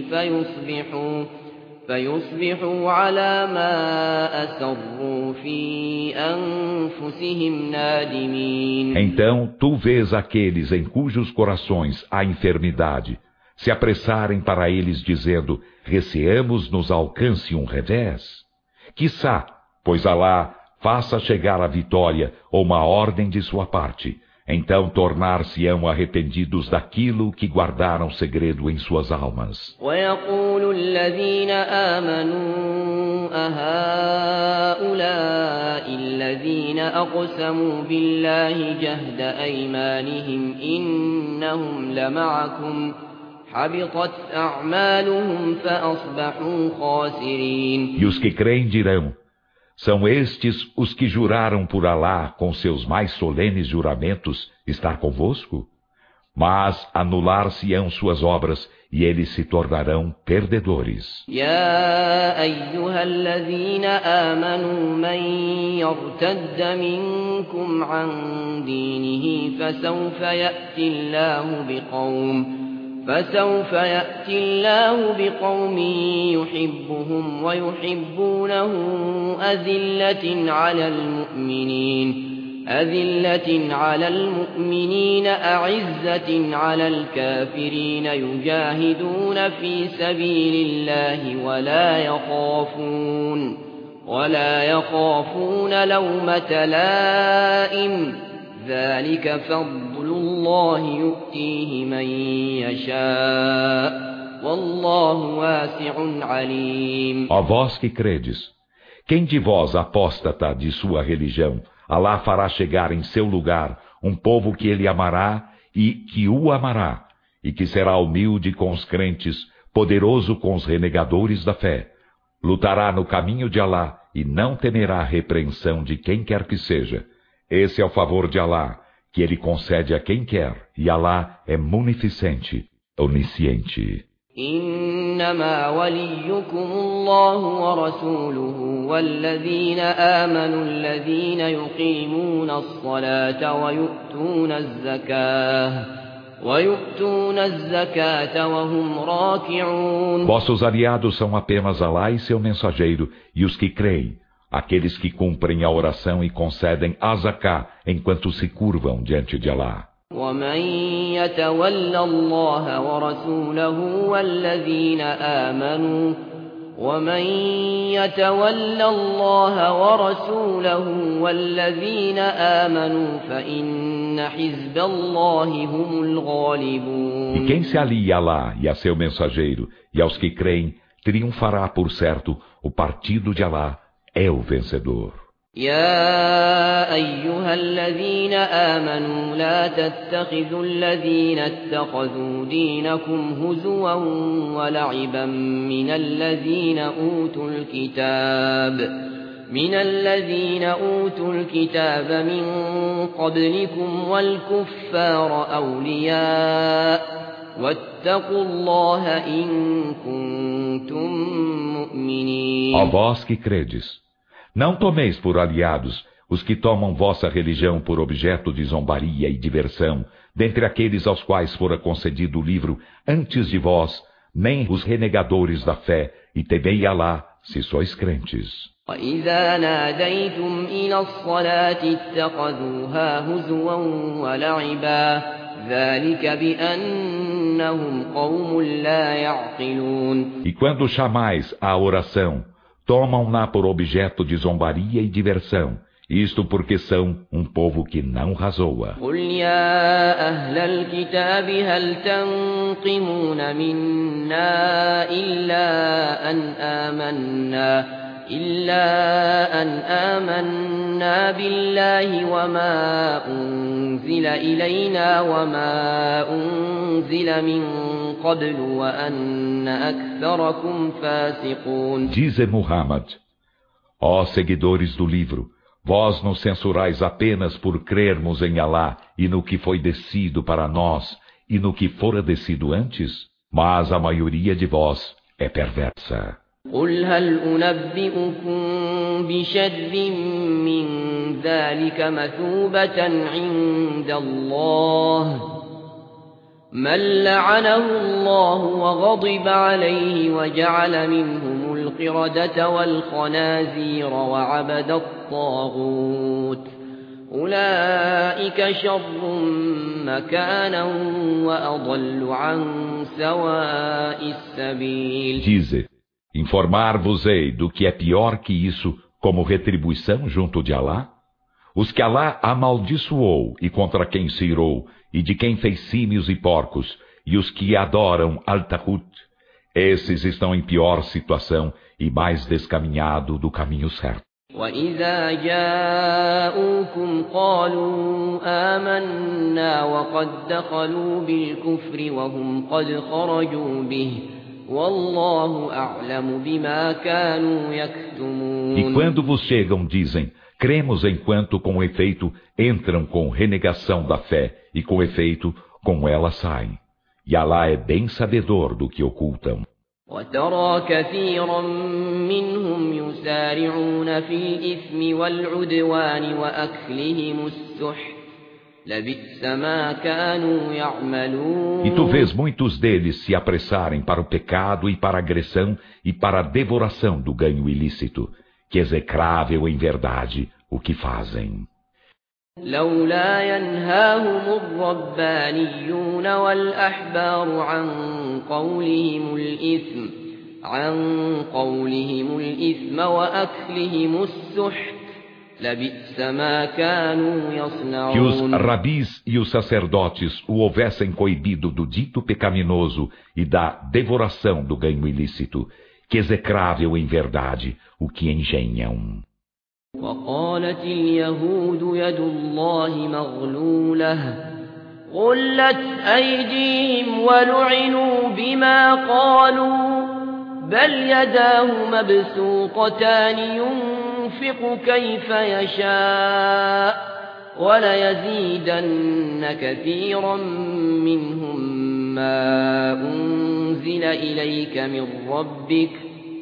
B: فيصبحوا على ما أسروا في أنفسهم نادمين.
A: Então tu vês aqueles em cujos corações há enfermidade se apressarem para eles dizendo: receamos nos alcance um revés. Quiçá, pois Allah faça chegar a vitória ou uma ordem de sua parte. Então tornar-se-ão arrependidos daquilo que guardaram segredo em suas almas.
B: وَيَقُولُ الَّذِينَ آمَنُوا أَهَؤُلَاءِ الَّذِينَ أَقْسَمُوا بِاللَّهِ جَهْدَ أَيْمَانِهِمْ إِنَّهُمْ لَمَعَكُمْ حبطت أعمالهم فأصبحوا خاسرين.
A: E os que creem dirão: são estes os que juraram por Allah com seus mais solenes juramentos estar convosco? Mas anular-se-ão suas obras e eles se tornarão perdedores.
B: يا أيها الذين آمنوا من يرتد منكم عن دينه فسوف يأتي الله بقوم يحبهم ويحبونه أذلة على المؤمنين أذلة على المؤمنين أعزة على الكافرين يجاهدون في سبيل الله ولا يخافون لومة لائم ذلك فضل الله يؤتيه من يشاء والله واسع عليم.
A: Ó vós que credes, quem de vós apóstata de sua religião, Alá fará chegar em seu lugar um povo que ele amará e que o amará, e que será humilde com os crentes, poderoso com os renegadores da fé. Lutará no caminho de Alá e não temerá a repreensão de quem quer que seja. Esse é o favor de Alá, que ele concede a quem quer, e Alá é munificente, onisciente.
B: إنما وليكم الله ورسوله والذين آمنوا الذين يقيمون الصلاة ويؤتون الزكاة وهم راكعون.
A: Vossos aliados são apenas Alá e seu mensageiro, e os que creem, aqueles que cumprem a oração e concedem a zaká enquanto se curvam diante de Alá.
B: ومن يتول الله ورسوله والذين آمنوا فإن حزب الله هم الغالبون.
A: E quem se alia a Alá e a seu mensageiro e aos que creem, triunfará por certo, o partido de Alá é o vencedor.
B: يا أيها الذين آمنوا لا تتخذوا الذين اتخذوا دينكم هزوا ولعبا من الذين أوتوا الكتاب من قبلكم والكفار أولياء واتقوا الله إن كنتم مؤمنين.
A: Ó vós que credes, não tomeis por aliados os que tomam vossa religião por objeto de zombaria e diversão, dentre aqueles aos quais fora concedido o livro antes de vós, nem os renegadores da fé, e temei Alá, se sois crentes.
B: وَإِذَا نَادَيْتُمْ إِلَى الصَّلَاةِ اتَّخَذُوهَا هُزُوًا وَلَعِبًا ذَلِكَ بِأَنَّهُمْ قَوْمٌ لَا يَعْقِلُونَ.
A: E quando chamais à oração, tomam-na por objeto de zombaria e diversão, isto porque são um povo que não razoa.
B: قُلْ يَا أَهْلَ الْكِتَابِ هَلْ تَنْقِمُونَ مِنَّا إِلَّا أَنْ آمَنَّا بِاللَّهِ وَمَا أُنْزِلَ إِلَيْنَا وَمَا أُنْزِلَ مِنْ قَبْلُ وَأَنَّ أَكْثَرَكُمْ فَاسِقُونَ.
A: Dize Muhammad, ó seguidores do livro, vós nos censurais apenas por crermos em Alá e no que foi descido para nós e no que fora descido antes? Mas a maioria de vós é perversa.
B: قُلْ هَلْ أُنَبِّئُكُم بِشَرٍّ مِّن ذَلِكَ مَثُوبَةً عِندَ اللَّهِ مَن لَّعَنَهُ اللَّهُ وَغَضِبَ عَلَيْهِ وَجَعَلَ مِنْهُمُ الْقِرَدَةَ وَالْخَنَازِيرَ وَعَبَدَ الطَّاغُوتَ أُولَٰئِكَ شَرٌّ مَّكَانًا وَأَضَلُّ عَن سَوَاءِ السَّبِيلِ.
A: Dize, informar-vos-ei do que é pior que isso como retribuição junto de Alá? Os que Alá amaldiçoou e contra quem se irou, e de quem fez símios e porcos, e os que adoram Al-Tahut, esses estão em pior situação e mais descaminhado do caminho certo.
B: وَإِذَا جَاءُوكُمْ قَالُوا آمَنَّا وَقَدْ دَخَلُوا بِالْكُفْرِ وَهُمْ قَدْ خَرَجُوا بِهِ وَاللَّهُ أَعْلَمُ بِمَا كَانُوا يَكْتُمُونَ.
A: E quando vos chegam, dizem, cremos enquanto com efeito entram com renegação da fé e com efeito com ela saem. E Alá é bem sabedor do que ocultam.
B: وَتَرَى كَثِيرًا مِّنْهُمْ يُسَارِعُونَ فِي الْإِثْمِ وَالْعُدْوَانِ وَأَكْلِهِمُ السُّحْتَ لَبِئْسَ مَا كَانُوا يَعْمَلُونَ.
A: E tu vês muitos deles se apressarem para o pecado e para a agressão e para a devoração do ganho ilícito, que é execrável em verdade o que fazem.
B: لولا ينهاهم الربانيون والأحبار عن قولهم الإثم وأكلهم السحت لبئس ما كانوا
A: Que os
B: يصنعون.
A: rabis e os sacerdotes o houvessem coibido do dito pecaminoso e da devoração do ganho ilícito, que execrável em verdade o que engenham.
B: وقالت اليهود يد الله مغلولة غلت أيديهم ولعنوا بما قالوا بل يداه مبسوطتان ينفق كيف يشاء وليزيدن كثيرا منهم ما أنزل إليك من ربك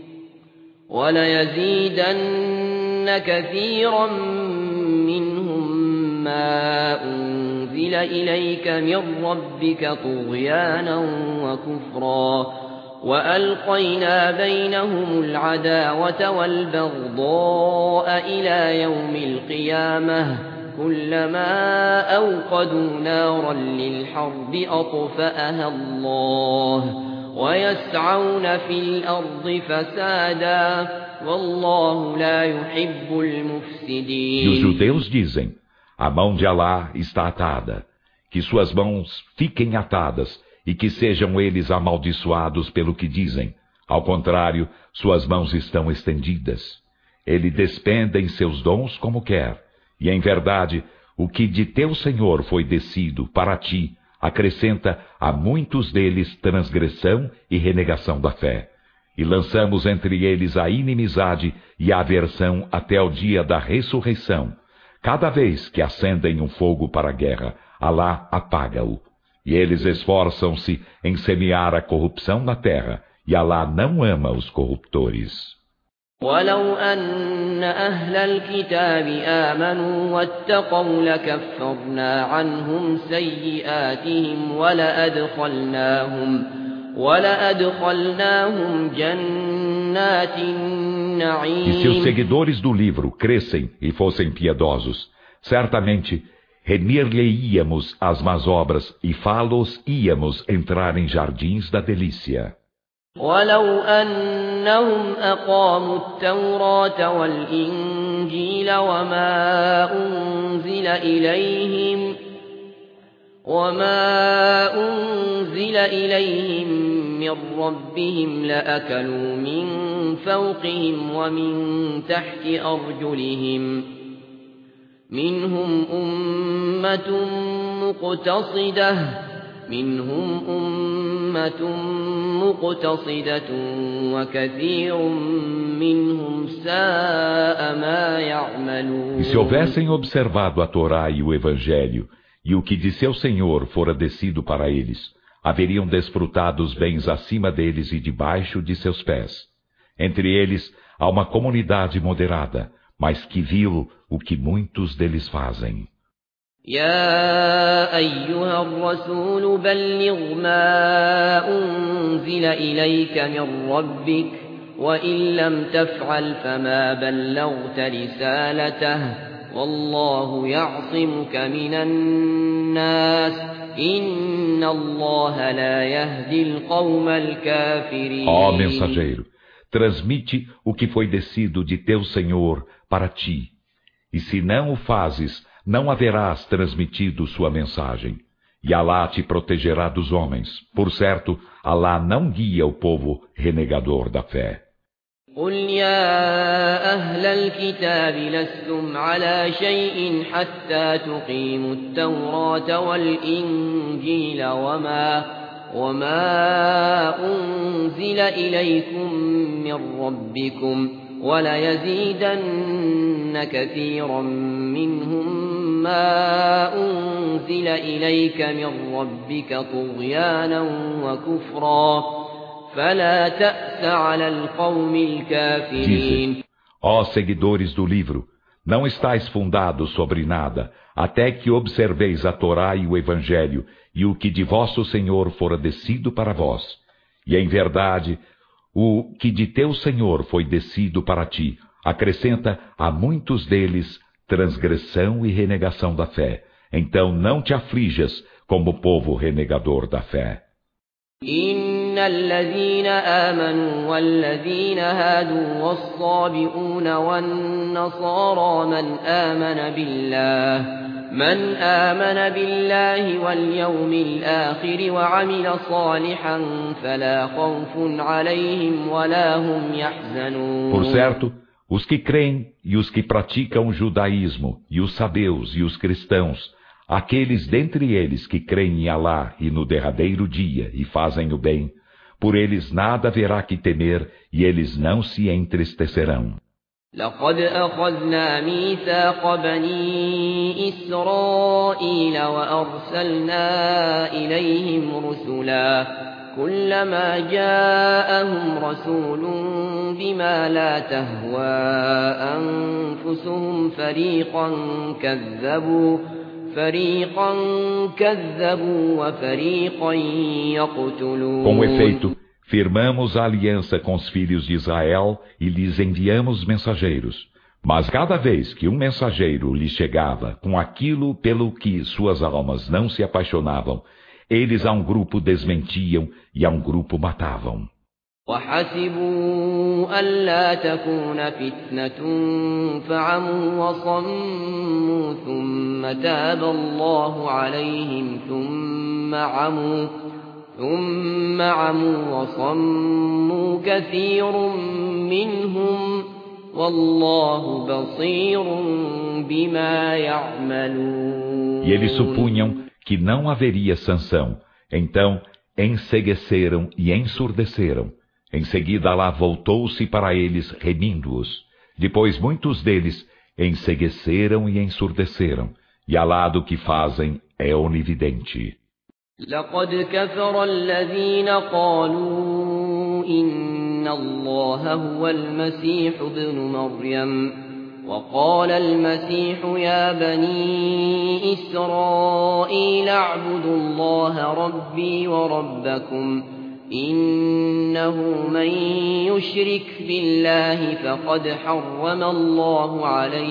B: طغيانا وكفرا وألقينا بينهم العداوة والبغضاء إلى يوم القيامة كلما أوقدوا نارا للحرب أطفأها الله ويسعون في الأرض فسادا والله لا يحب المفسدين.
A: E os judeus dizem: a mão de Alá está atada, que suas mãos fiquem atadas e que sejam eles amaldiçoados pelo que dizem. Ao contrário, suas mãos estão estendidas. Ele despende em seus dons como quer. E em verdade, o que de teu Senhor foi descido para ti, acrescenta a muitos deles transgressão e renegação da fé. E lançamos entre eles a inimizade e a aversão até o dia da ressurreição. Cada vez que acendem um fogo para a guerra, Alá apaga-o. E eles esforçam-se em semear a corrupção na terra, e Alá não ama os corruptores.
B: ولو أن أهل الكتاب آمنوا واتقوا لكفرنا عنهم سيئاتهم ولأدخلناهم جنات النعيم.
A: E se os seguidores do livro crescem e fossem piedosos, certamente remir-lhe-íamos as más obras e fá-los-íamos entrar em jardins da delícia.
B: ولو أنهم أقاموا التوراة والإنجيل وما أنزل إليهم من ربهم لأكلوا من فوقهم ومن تحت أرجلهم منهم أمة مقتصدة وكثير منهم ساء ما يعملون.
A: E se houvessem observado a Torá e o Evangelho, e o que de seu Senhor fora descido para eles, haveriam desfrutado os bens acima deles e debaixo de seus pés. Entre eles há uma comunidade moderada, mas que viu o que muitos deles fazem.
B: يا أيها الرسول بلغ ما أنزل إليك من ربك وإن لم تفعل فما بلغت رسالته والله يعصمك من الناس إن الله لا يهدي القوم الكافرين.
A: Ó mensageiro, transmite o que foi descido de teu Senhor para ti, e se não o fazes, não haverás transmitido sua mensagem, e Alá te protegerá dos homens. Por certo, Alá não guia o povo renegador da fé.
B: قل يا أهل الكتاب لستم على شيء حتى تقيموا التوراة والإنجيل وما أنزل إليكم من ربكم وليزيدن كثيرا منهم ما أنزل إليك من ربك طغيانا وكفرا فلا تأس على القوم الكافرين.
A: Dizem, ó seguidores do livro, não estáis fundados sobre nada, até que observeis a Torá e o Evangelho, e o que de vosso Senhor fora descido para vós. E em verdade, o que de teu Senhor foi descido para ti, acrescenta a muitos deles transgressão e renegação da fé. Então não te aflijas como povo renegador da fé.
B: إن الذين آمنوا والذين هادوا والصابئون والنصارى من آمن بالله واليوم الآخر وعمل صالحا فلا خوف عليهم ولا هم يحزنون.
A: Por certo, os que creem e os que praticam o judaísmo, e os sabeus e os cristãos, aqueles dentre eles que creem em Alá e no derradeiro dia e fazem o bem, por eles nada haverá que temer e eles não se entristecerão.
B: لقد أخذنا ميثاق بني إسرائيل وأرسلنا إليهم رسلا كلما جاءهم رسول بما لا تهوى أنفسهم فريقا كذبوا وفريقا يقتلون.
A: Com efeito, firmamos a aliança com os filhos de Israel e lhes enviamos mensageiros. Mas cada vez que um mensageiro lhes chegava com aquilo pelo que suas almas não se apaixonavam, eles a um grupo desmentiam e a um grupo matavam.
B: وحسبوا ألا تكون فتنة فعموا وصموا ثم تاب الله عليهم ثم عموا وصموا كثير منهم والله بصير بما يعملون.
A: E eles supunham que não haveria sanção, então encegueceram e ensurdeceram. Em seguida, Alá voltou-se para eles, remindo-os. Depois, muitos deles encegueceram e ensurdeceram. E Alá do que fazem é onividente.
B: لقد كفر الذين قالوا إن الله هو المسيح ابن مريم وقال المسيح يا بني إسرائيل اعبدوا الله ربي وربكم إنه من يشرك بالله فقد حرم الله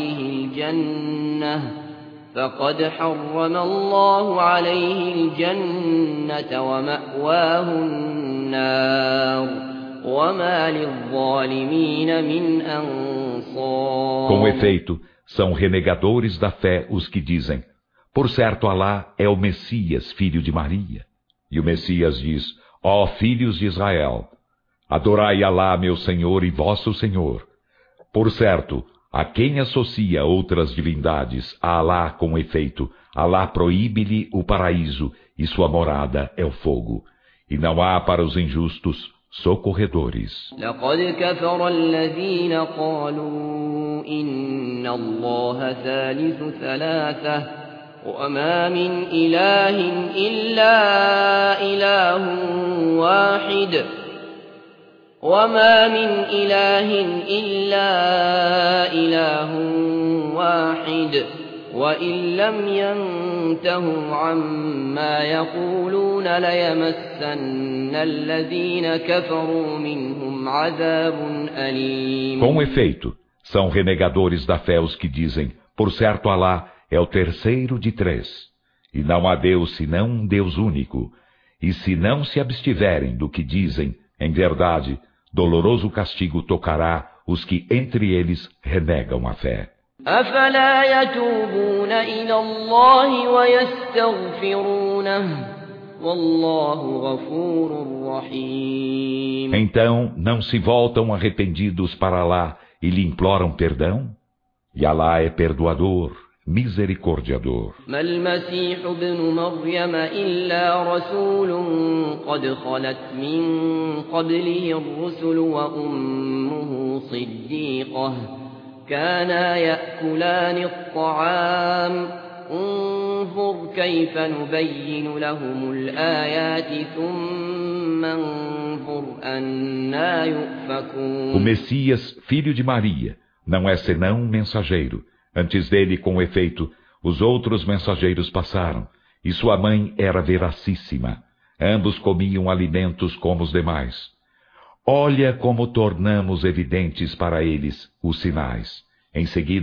B: عليه الجنة ومأواه النار وما للظالمين من أنصار.
A: Com efeito, são renegadores da fé os que dizem: por certo, Alá é o Messias, filho de Maria. E o Messias diz: ó filhos de Israel, adorai Alá, meu Senhor e vosso Senhor. Por certo, a quem associa outras divindades a Alá com efeito, Alá proíbe-lhe o paraíso e sua morada é o fogo. E não há para os injustos socorredores.
B: لقد كفر الذين قالوا إن الله ثالث ثلاثة وما من إله إلا إله واحد وإن لم ينتهوا عما يقولون ليمسن الذين كفروا منهم عذاب أليم.
A: Com efeito, são renegadores da fé os que dizem: por certo, Alá é o terceiro de três, e não há Deus senão um Deus único. E se não se abstiverem do que dizem, em verdade, doloroso castigo tocará os que entre eles renegam a fé.
B: أفلا يتوبون إلى الله ويستغفرونه والله غفور رحيم.
A: Então não se voltam arrependidos para Alá e lhe imploram perdão? E Alá é perdoador, misericordiador.
B: ما المسيح ابن مريم إلا رسول قد خلت من قبله الرسل وأمه صديقة كانا يأكلان الطعام انظر كيف نبين لهم الآيات ثم انظر أنا يؤفكون.
A: O Messias, filho de Maria, não é senão um mensageiro. Antes dele, com efeito, os outros mensageiros passaram, e sua mãe era veracíssima. Ambos comiam alimentos como os demais. Olha como tornamos evidentes para eles os sinais. Em seguida,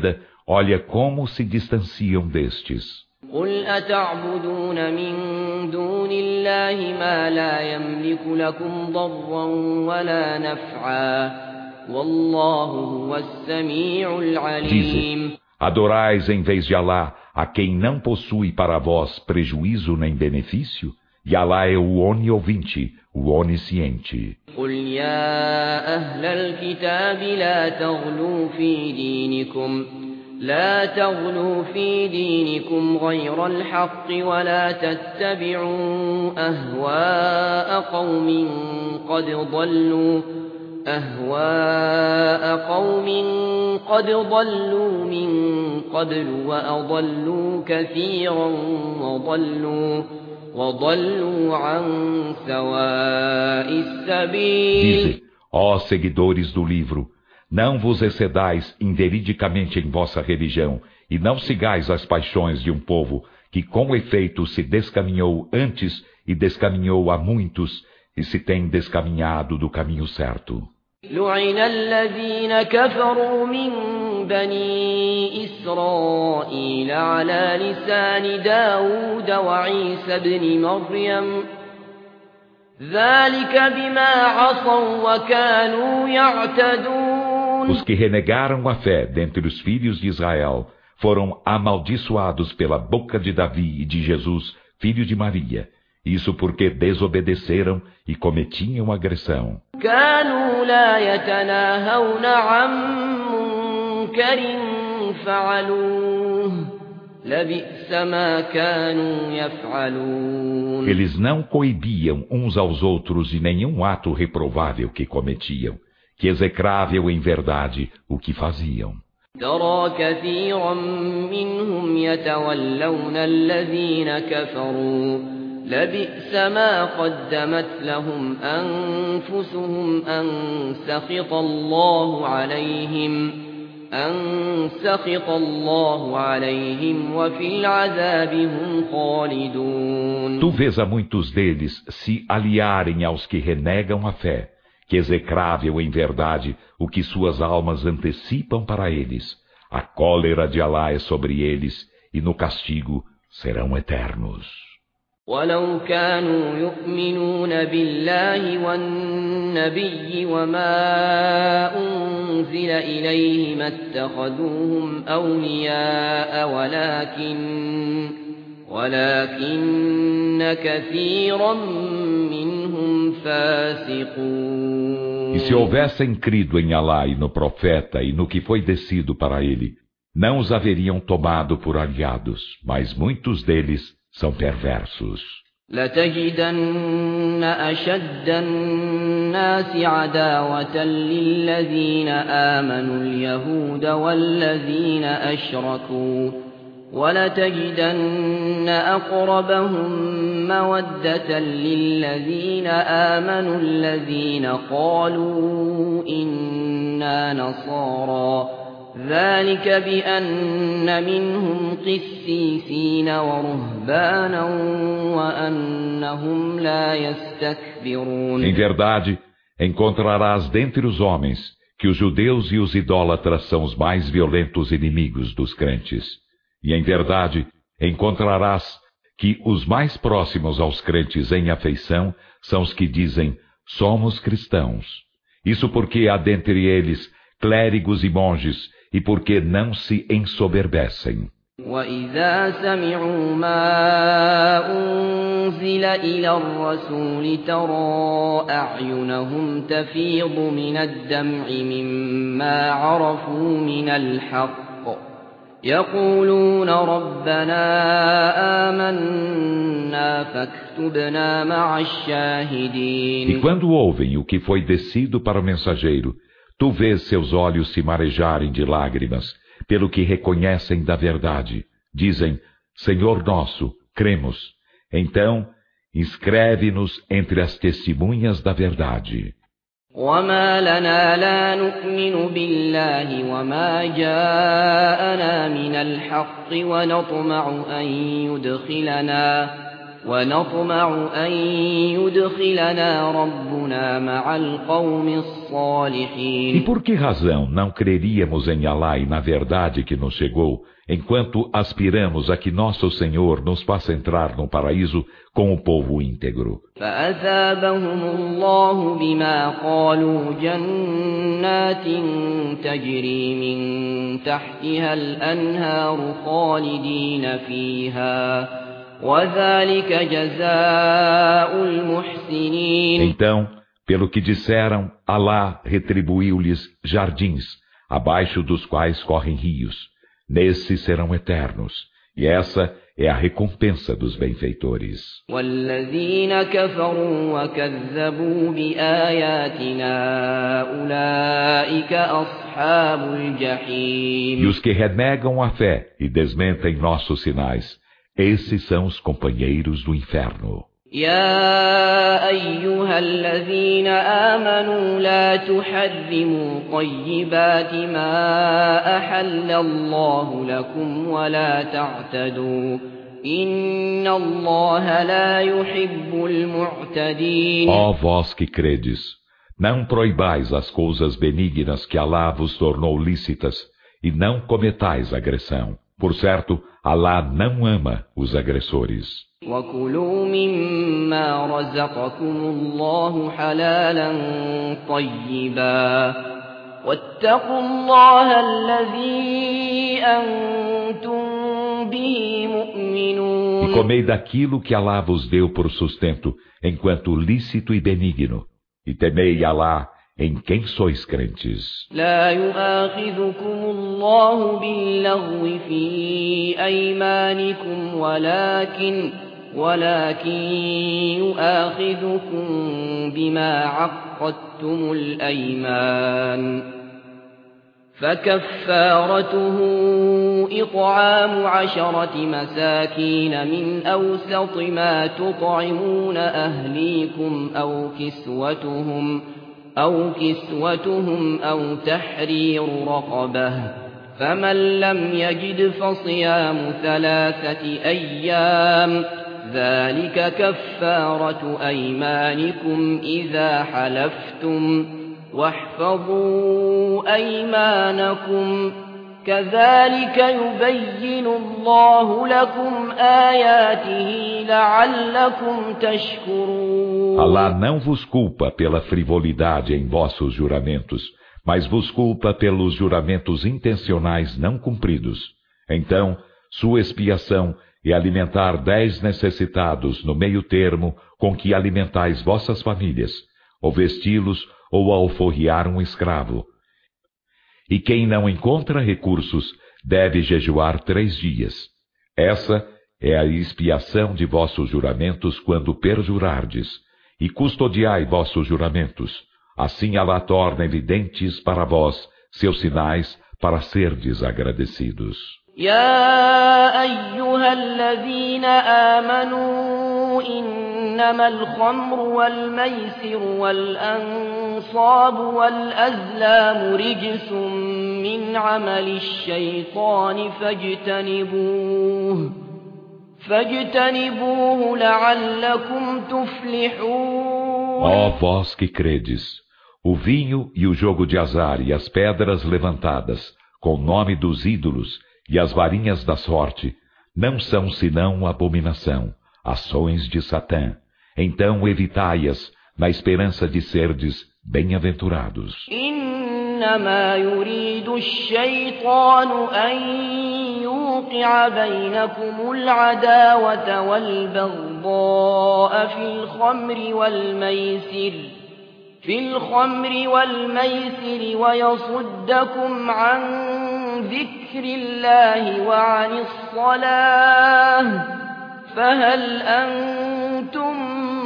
A: olha como se distanciam destes.
B: قل أتعبدون من دون الله ما لا يملك لكم ضرا ولا نفعا والله هو السميع العليم.
A: Dize, adorais em vez de Alá a quem não possui para vós prejuízo nem benefício? E Alá é o oniovinte, o onisciente.
B: قل يا أهل الكتاب لا تغلوا في دينكم غير الحق ولا تتبعوا أهواء قوم قد ضلوا من قبل وأضلوا كثيرا وضلوا عن سواء السبيل.
A: Dize, ó seguidores do livro, não vos excedais inveridicamente em vossa religião, e não sigais as paixões de um povo que com efeito se descaminhou antes e descaminhou a muitos, e se tem descaminhado do caminho certo.
B: لعن الذين كفروا من بني إسرائيل على لسان داود وعيسى بن مريم ذلك بما عصوا وكانوا يعتدون.
A: Os que renegaram a fé dentre os filhos de Israel foram amaldiçoados pela boca de Davi e de Jesus, filho de Maria. Isso porque desobedeceram e cometiam agressão.
B: كانوا لا يتناهون عن منكر فعلوه لبئس ما كانوا يفعلون.
A: Eles não coibiam uns aos outros de nenhum ato reprovável que cometiam. Que execrável em verdade o que faziam.
B: ترى كثيرا منهم يتولون الذين كفروا لبئس ما قدمت لهم أنفسهم أن سخط الله عليهم وفي العذاب هم خالدون.
A: Tu vês a muitos deles se aliarem aos que renegam a fé. Que execrável em verdade o que suas almas antecipam para eles. A cólera de Alá é sobre eles, e no castigo serão eternos.
B: ولو كانوا يؤمنون بالله والنبي وما أنزل إليه ما اتخذوهم أولياء ولكن كثيرا منهم فاسقون.
A: E se houvessem crido em Alá e no profeta e no que foi descido para ele, não os haveriam tomado por aliados, mas muitos deles são perversos.
B: لتجدن أشد الناس عداوة للذين آمنوا اليهود والذين أشركوا ولتجدن أقربهم مودة للذين آمنوا الذين قالوا إنا نصارى ذلك بأن منهم قسيسين ورهبانا وأنهم لا يستكبرون.
A: Em verdade, encontrarás dentre os homens que os judeus e os idólatras são os mais violentos inimigos dos crentes. E em verdade, encontrarás que os mais próximos aos crentes em afeição são os que dizem, somos cristãos. Isso porque há dentre eles clérigos e monges, e porque não se ensoberbecem.
B: وَإِذَا سَمِعُوا مَا أُنزِلَ إِلَى الرَّسُولِ تَرَى أَعْيُنَهُمْ تَفِيضُ مِنَ الدَّمْعِ مِمَّا عَرَفُوا مِنَ الْحَقِّ يَقُولُونَ رَبَّنَا آمَنَّا فَاكْتُبْنَا مَعَ الشَّاهِدِينَ.
A: E quando ouvem o que foi descido para o mensageiro, tu vês seus olhos se marejarem de lágrimas, pelo que reconhecem da verdade. Dizem, Senhor nosso, cremos. Então, inscreve-nos entre as testemunhas da verdade.
B: وَمَا لَنَا لَا نُؤْمِنُ بِاللَّهِ وَمَا جَاءَنَا مِنَ الْحَقِّ ونطمع أن يدخلنا ربنا مع القوم الصالحين.
A: E por que razão não creríamos em Alá e na verdade que nos chegou, enquanto aspiramos a que nosso Senhor nos faça entrar no paraíso com o povo íntegro?
B: فأثابهم الله بما قالوا جنات تجري من تحتها الأنهار خالدين فيها وذلك جزاء المحسنين.
A: Então, pelo que disseram, Alá retribuiu-lhes jardins, abaixo dos quais correm rios. Nesses serão eternos, e essa é a recompensa dos benfeitores.
B: والذين كفروا وكذبوا بآياتنا أولئك أصحاب الجحيم.
A: E os que renegam a fé e desmentem nossos sinais, esses são os companheiros do inferno.
B: يا أيها الذين آمنوا لا تحرموا طيبات ما أحل الله لكم ولا تعتدوا إن الله لا يحب المعتدين.
A: Ó vós que credes, não proibais as coisas benignas que Alá vos tornou lícitas, e não cometais agressão. Por certo, Alá não ama os agressores.
B: وكلوا مما رزقكم الله حلالا طيبا واتقوا الله الذي أنتم به مؤمنون.
A: E comei daquilo que Alá vos deu por sustento, enquanto lícito e benigno, e temei Alá em quem sois crentes.
B: لا يؤاخذكم الله باللغو في أيمانكم ولكن يؤاخذكم بما عقدتم الأيمان فكفارته إطعام 10 مساكين من أوسط ما تطعمون أهليكم أو كسوتهم أو تحرير رقبة فمن لم يجد فصيام 3 أيام ذلك كفارة أيمانكم إذا حلفتم واحفظوا أيمانكم كذلك يبين الله لكم آياته لعلكم تشكرون.
A: Alá não vos culpa pela frivolidade em vossos juramentos, mas vos culpa pelos juramentos intencionais não cumpridos. Então, sua expiação é alimentar 10 necessitados no meio termo com que alimentais vossas famílias, ou vesti-los ou alforriar um escravo. E quem não encontra recursos deve jejuar 3 dias. Essa é a expiação de vossos juramentos quando perjurardes, e custodiai vossos juramentos. Assim Alá torna evidentes para vós seus sinais para serdes agradecidos.
B: يا أيها الذين آمنوا إنما الخمر والميسر والأنصاب والأزلام رجس من عمل الشيطان فاجتنبوه لعلكم تفلحون.
A: Ó vós que credes, o vinho e o jogo de azar e as pedras levantadas, com o nome dos ídolos, e as varinhas da sorte, não são senão abominação, ações de Satã. Então evitai-as, na esperança de serdes bem-aventurados.
B: إنما يريد الشيطان أن يوقع بينكم العداوة والبغضاء في الخمر والميسر ويصدكم عن ذكر الله وعن الصلاة فهل أنتم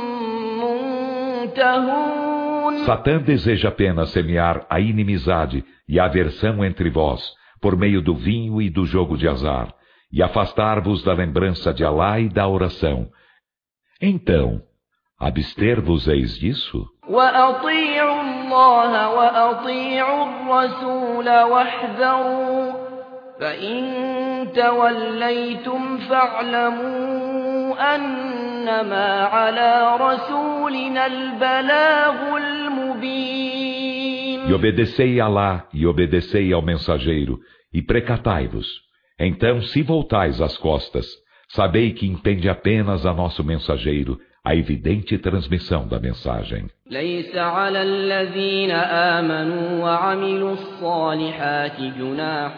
B: منتهون.
A: Satã deseja apenas semear a inimizade e a aversão entre vós, por meio do vinho e do jogo de azar, e afastar-vos da lembrança de Alá e da oração. Então, abster-vos-eis disso?
B: وأطيعوا الله وأطيعوا الرسول واحذروا فإن توليتم فاعلموا أن إنما على رسولنا البلاغ المبين.
A: E obedecei a Alá e obedecei ao mensageiro, e precatai-vos. Então, se voltais as costas, sabei que impende apenas a nosso mensageiro a evidente transmissão da mensagem.
B: ليس على الذين آمنوا وعملوا الصالحات جناح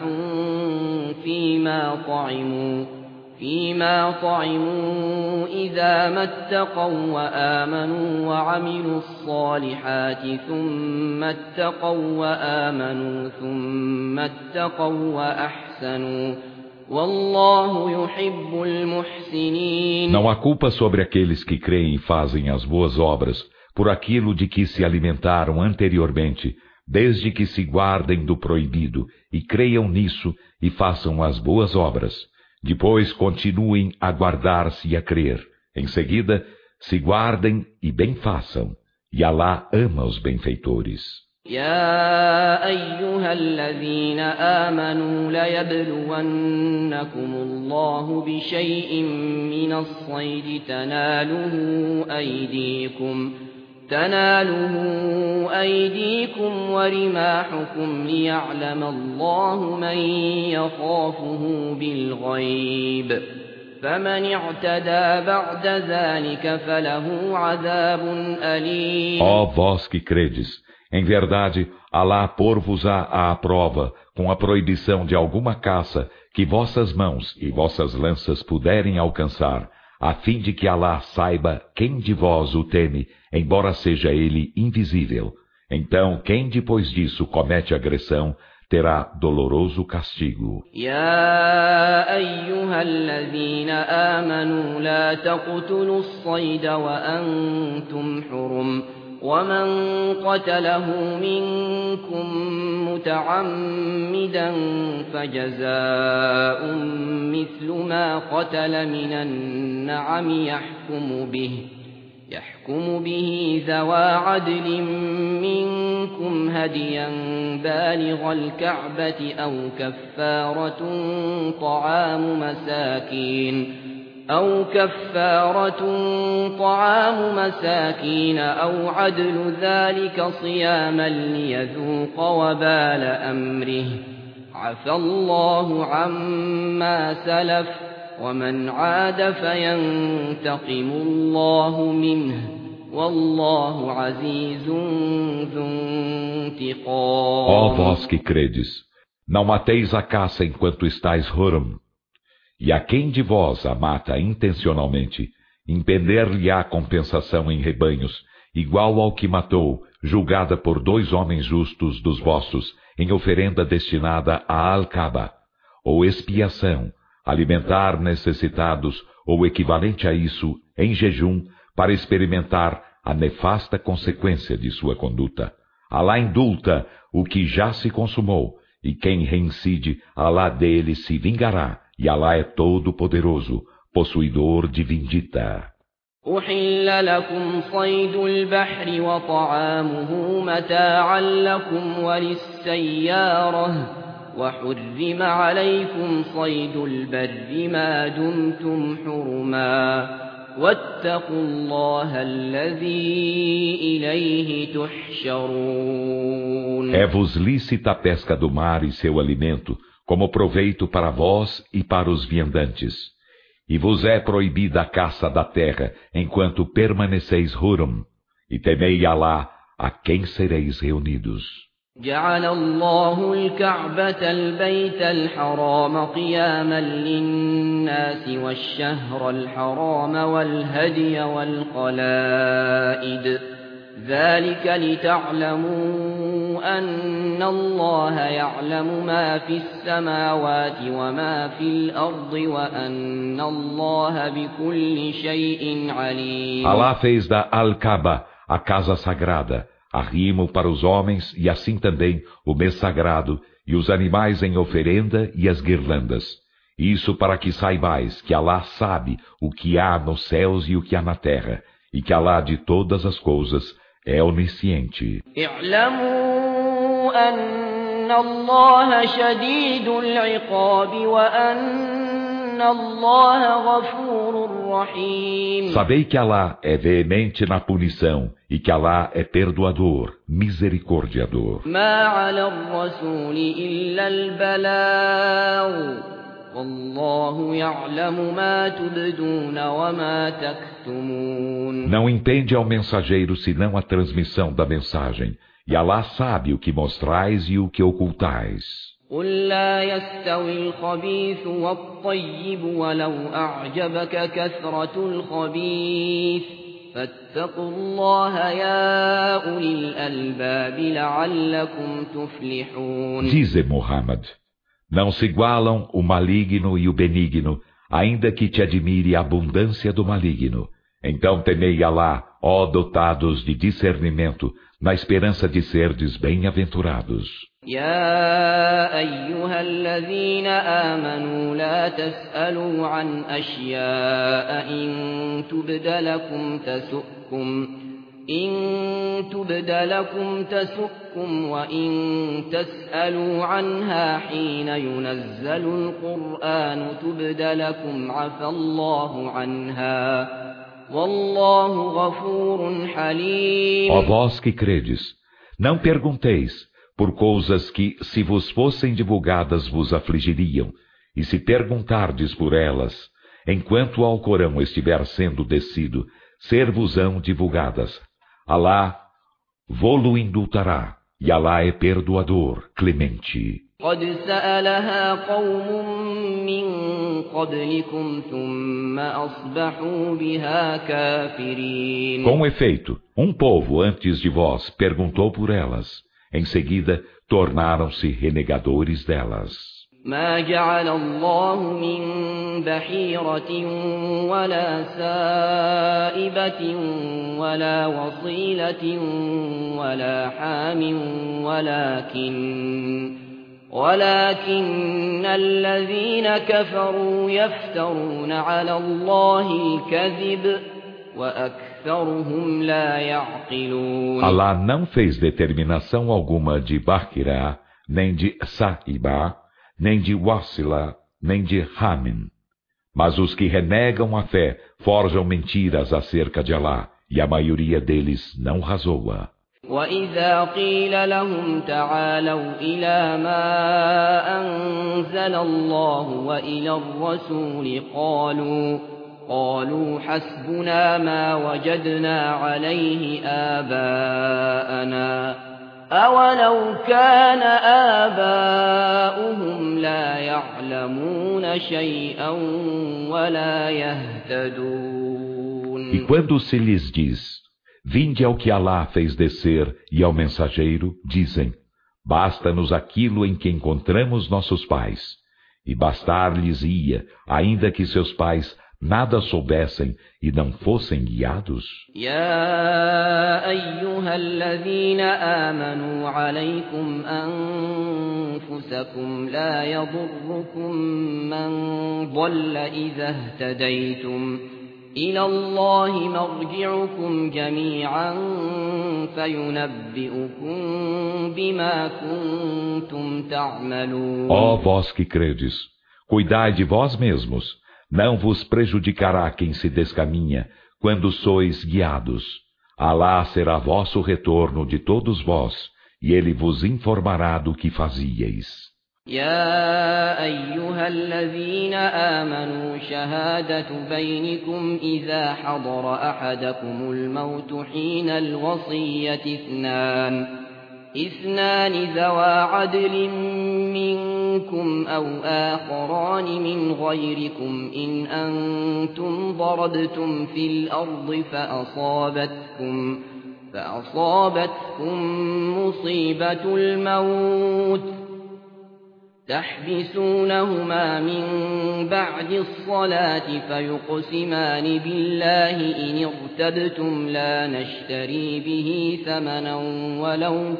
B: فيما طعموا إذا ما اتقوا وآمنوا وعملوا الصالحات ثم اتقوا وآمنوا ثم اتقوا وأحسنوا والله يحب المحسنين.
A: Não há culpa sobre aqueles que creem e fazem as boas obras por aquilo de que se alimentaram anteriormente, desde que se guardem do proibido e creiam nisso e façam as boas obras. Depois continuem a guardar-se e a crer. Em seguida, se guardem e bem façam. E Alá ama os benfeitores.
B: يا أيها الذين آمنوا ليبلونكم الله بشيء من الصيد تناله أيديكم ورماحكم ليعلم الله من يخافه بالغيب فمن اعتدى بعد ذلك فله عذاب أليم.
A: Ó vós que credes, em verdade, Alá pôr-vos-á à prova com a proibição de alguma caça que vossas mãos e vossas lanças puderem alcançar, a fim de que Alá saiba quem de vós o teme, embora seja ele invisível. Então, quem depois disso comete agressão, terá doloroso castigo.
B: يا أيها الذين آمنوا لا تقتلوا الصيد وأنتم حرم ومن قتله منكم متعمدا فجزاء مثل ما قتل من النعم يحكم به ذوى عدل منكم هديا بالغ الكعبة أو كفارة طعام مساكين أو عدل ذلك صياما ليذوق وبال أمره عفى الله عما سلف ومن عاد فينتقم الله منه والله عزيز ذو انتقام.
A: Ó vós que credes, não mateis a caça enquanto estáis Hurum, e a quem de vós a mata intencionalmente, impender-lhe-á compensação em rebanhos, igual ao que matou, julgada por 2 homens justos dos vossos, em oferenda destinada a Al-Kaaba, ou expiação, alimentar necessitados, ou equivalente a isso, em jejum, para experimentar a nefasta consequência de sua conduta. Alá indulta o que já se consumou, e quem reincide, Alá dele se vingará, e Alá é todo-poderoso, possuidor de vindita.
B: أحل لكم صيد البحر وطعامه متاعا لكم وللسيارة وحرم عليكم صيد البر ما دمتم حرما واتقوا الله الذي إليه تحشرون.
A: É-vos lícita a pesca do mar e seu alimento, como proveito para vós e para os viandantes. E vos é proibida a caça da terra, enquanto permaneceis Hurum, e temei Alá, a quem sereis reunidos.
B: جعل الله الكعبة البيت الحرام قياما للناس والشهر الحرام والهدي والقلائد ذلك لتعلموا أن الله يعلم ما في السماوات وما في الأرض وأن الله بكل شيء عليم.
A: Alá fez da Al-Kaaba a casa sagrada, arrimo para os homens e assim também o mês sagrado e os animais em oferenda e as guirlandas. Isso para que saibais que Alá sabe o que há nos céus e o que há na terra, e que Alá de todas as coisas é onisciente.
B: أن الله شديد العقاب وأن الله غفور رحيم.
A: Sabei que Alá é veemente na punição e que Alá é perdoador, misericordiador.
B: ما على الرسول إلا البلاغ والله يعلم ما تبدون وما تكتمون.
A: Não impende ao mensageiro senão a transmissão da mensagem, e Alá sabe o que mostrais e o que ocultais.
B: قل لا يستوي الخبيث والطيب ولو أعجبك كثرة الخبيث فاتقوا الله يا أولي الألباب لعلكم تفلحون.
A: Dize, Muhammad, não se igualam o maligno e o benigno, ainda que te admire a abundância do maligno. Então temei Alá, ó dotados de discernimento, na esperança de serdes bem-aventurados.
B: يا أيها الذين آمنوا لا تسألوا عن أشياء إن تبد لكم تسؤكم وإن تسألوا عنها حين ينزل القرآن تبد لكم عفى الله عنها والله غفور حليم.
A: Ó vós que credes, não pergunteis por coisas que, se vos fossem divulgadas, vos afligiriam, e se perguntardes por elas, enquanto o Alcorão estiver sendo descido, ser-vos-ão divulgadas. Alá vô-lo indultará, e Alá é perdoador, clemente.
B: قد سألها قوم من قبلكم ثم أصبحوا بها كافرين.
A: Com efeito, um povo antes de vós perguntou por elas. Em seguida, tornaram-se renegadores delas.
B: ما جعل الله من بحيرة ولا سائبة ولا وصيلة ولا حام ولكن الذين كفروا يفترون على الله الكذب وأكثرهم لا يعقلون.
A: Alá não fez determinação alguma de Bahira, nem de Sa'iba, nem de Wasila, nem de Hamin. Mas os que renegam a fé forjam mentiras acerca de Alá, e a maioria deles não razoa.
B: وَإِذَا قِيلَ لَهُمْ تَعَالَوْا إِلَى مَا أَنزَلَ اللَّهُ وَإِلَى الرَّسُولِ قالوا حسبنا ما وجدنا عليه آباءنا أولو كان آباؤهم لا يعلمون شيئا ولا يهتدون.
A: E quando se lhes diz, vinde ao que Alá fez descer e ao mensageiro, dizem, basta-nos aquilo em que encontramos nossos pais. E bastar-lhes-ia, ainda que seus pais nada soubessem e não fossem guiados?
B: يا أيها الذين آمنوا عليكم أنفسكم لا يضركم من ضل إذا اهتديتم إلى الله مرجعكم جميعا فينبئكم بما كنتم تعملون.
A: Ó vós que credes, cuidai de vós mesmos. Não vos prejudicará quem se descaminha, quando sois guiados. Alá será vosso retorno de todos vós, e Ele vos informará do que fazíeis.
B: يا أيها الذين آمنوا شهادة بينكم إذا حضر أحدكم الموت حين الوصية اثنان ذوى عدل منكم أو آخران من غيركم إن أنتم ضربتم في الأرض فأصابتكم مصيبة الموت تحبسونهما من بعد الصلاة فيقسمان بالله إن ارتبتم لا نشتري به ثمنا ولو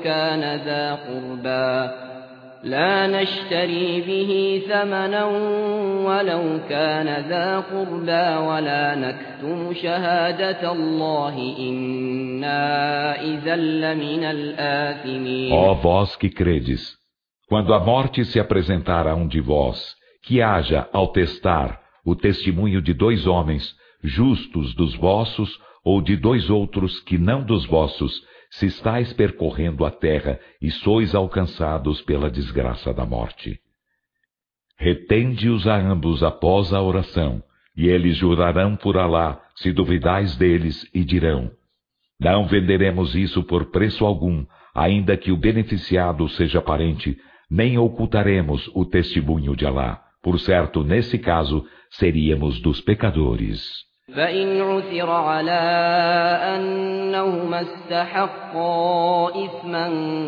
B: كان ذا قربى ولا نكتم شهادة الله إنا إذا لمن الآثمين.
A: Ó vós que credes, quando a morte se apresentar a um de vós, que haja, ao testar, o testemunho de 2 homens, justos dos vossos, ou de 2 outros que não dos vossos, se estáis percorrendo a terra e sois alcançados pela desgraça da morte. Retende-os a ambos após a oração, e eles jurarão por Alá, se duvidais deles, e dirão: não venderemos isso por preço algum, ainda que o beneficiado seja parente, nem ocultaremos o testemunho de Alá. Por certo, nesse caso, seríamos dos pecadores.
B: فإن عثر على أنهما استحقا إثما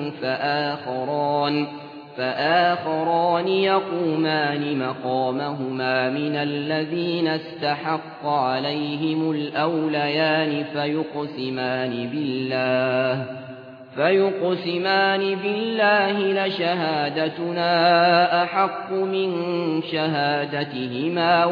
B: فآخران يقومان مقامهما من الذين استحق عليهم الأوليان فيقسمان بالله لشهادتنا أحق من شهادتهما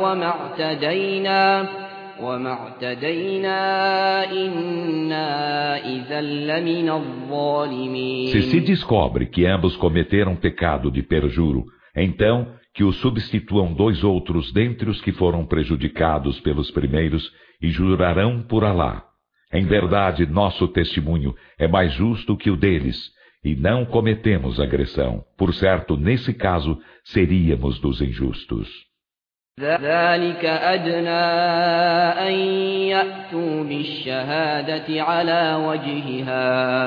B: وما اعتدينا إنا إذا لمن الظالمين.
A: Se descobre que ambos cometeram pecado de perjuro, então que os substituam 2 outros dentre os que foram prejudicados pelos primeiros e jurarão por Alá. Em verdade, nosso testemunho é mais justo que o deles, e não cometemos agressão. Por certo, nesse caso, seríamos dos injustos.
B: ذلك أدنى أن يأتوا بالشهادة على وجهها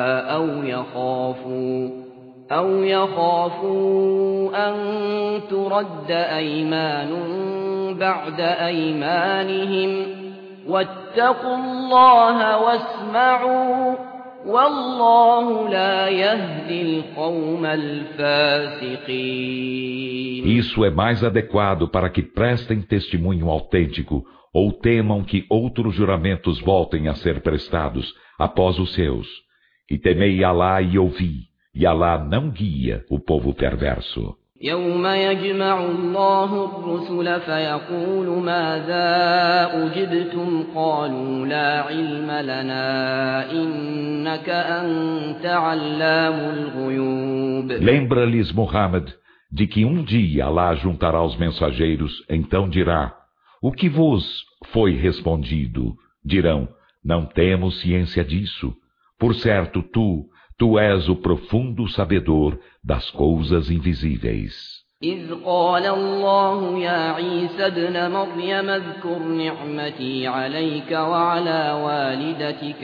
B: أو يخافوا أن ترد أيمان بعد أيمانهم واتقوا الله واسمعوا والله لا يهدي القوم الفاسقين.
A: Isso é mais adequado para que prestem testemunho autêntico ou temam que outros juramentos voltem a ser prestados após os seus. E temei Alá e ouvi, e Alá não guia o povo perverso.
B: يوم يجمع الله الرسل فيقول ماذا أجبتم قالوا لا علم لنا إنك أنت علام الغيوب.
A: Lembra-lhes, Muhammad, de que um dia Alá juntará os mensageiros, então dirá: o que vos foi respondido? Dirão: não temos ciência disso. Por certo, tu és o profundo sabedor das coisas invisíveis.
B: إذ قال الله يا عيسى ابن مريم اذكر نعمتي عليك وعلى والدتك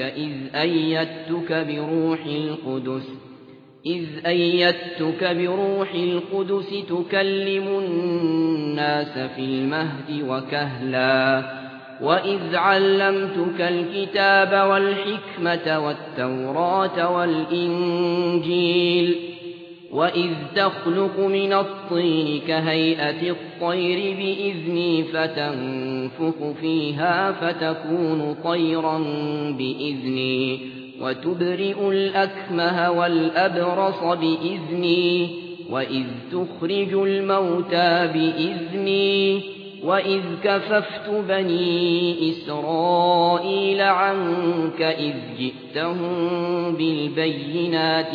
B: إذ أيدتك بروح القدس تكلم الناس في المهد وكهلا وإذ علمتك الكتاب والحكمة والتوراة والإنجيل وإذ تخلق من الطين كهيئة الطير بإذني فتنفخ فيها فتكون طيرا بإذني وتبرئ الأكمه والأبرص بإذني وإذ تخرج الموتى بإذني وإذ كففت بني إسرائيل عنك إذ جئتهم بالبينات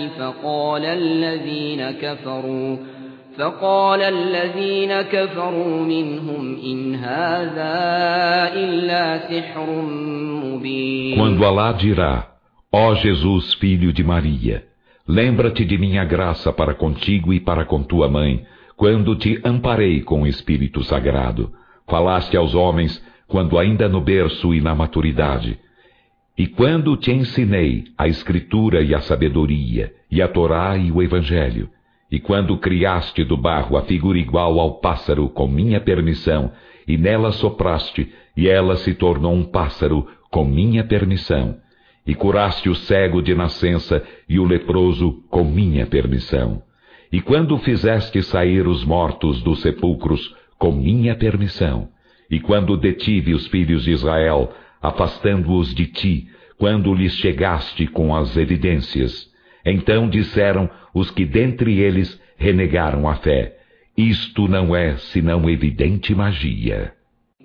B: فقال الذين كفروا منهم إن هذا إلا سحر مبين.
A: Quando Alá dirá: ó Jesus, filho de Maria, lembra-te de minha graça para contigo e para com tua mãe, quando te amparei com o Espírito Sagrado. Falaste aos homens, quando ainda no berço e na maturidade. E quando te ensinei a Escritura e a sabedoria, e a Torá e o Evangelho. E quando criaste do barro a figura igual ao pássaro com minha permissão, e nela sopraste, e ela se tornou um pássaro com minha permissão. E curaste o cego de nascença e o leproso com minha permissão. E quando fizeste sair os mortos dos sepulcros com minha permissão, e quando detive os filhos de Israel, afastando-os de ti, quando lhes chegaste com as evidências, então disseram os que dentre eles renegaram a fé: isto não é senão evidente magia.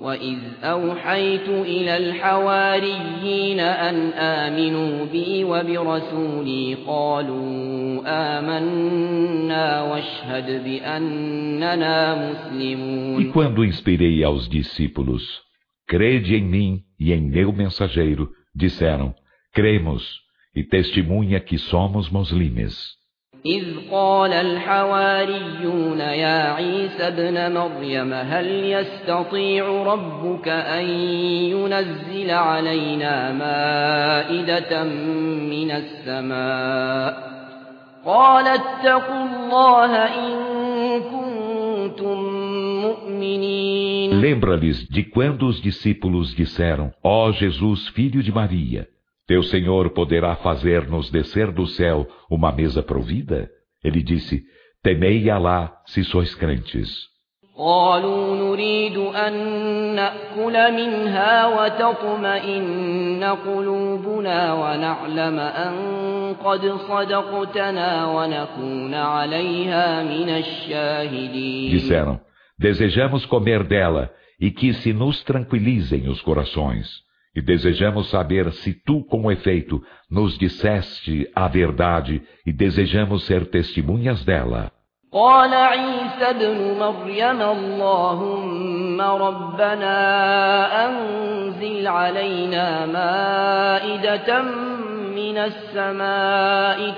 B: وَإِذْ أَوْحَيْتُ إِلَى الْحَوَارِيِّينَ أَنْ آمِنُوا بِي وَبِرَسُولِي قَالُوا آمَنَّا وَاشْهَدْ بِأَنَّنَا مُسْلِمُونَ.
A: E quando inspirei aos discípulos, crede em mim e em meu mensageiro, disseram, cremos, e testemunha que somos muslimes.
B: إذ قال الحواريون يا عيسى ابن مريم هل يستطيع ربك أن ينزل علينا مائدة من السماء قال اتقوا الله إن كنتم مؤمنين.
A: Lembra-lhes de quando os discípulos disseram, ó Jesus, filho de Maria, teu Senhor poderá fazer-nos descer do céu uma mesa provida? Ele disse, temei Alá se sois crentes.
B: قالوا نريد أن نأكل منها وتطمئن قلوبنا ونعلم أن قد صدقتنا ونكون عليها من الشاهدين.
A: Disseram, desejamos comer dela e que se nos tranquilizem os corações. E desejamos saber se tu, com efeito, nos disseste a verdade e desejamos ser testemunhas dela.
B: قال عيسى ابن مريم اللهم ربنا أنزل علينا مائدة من السماء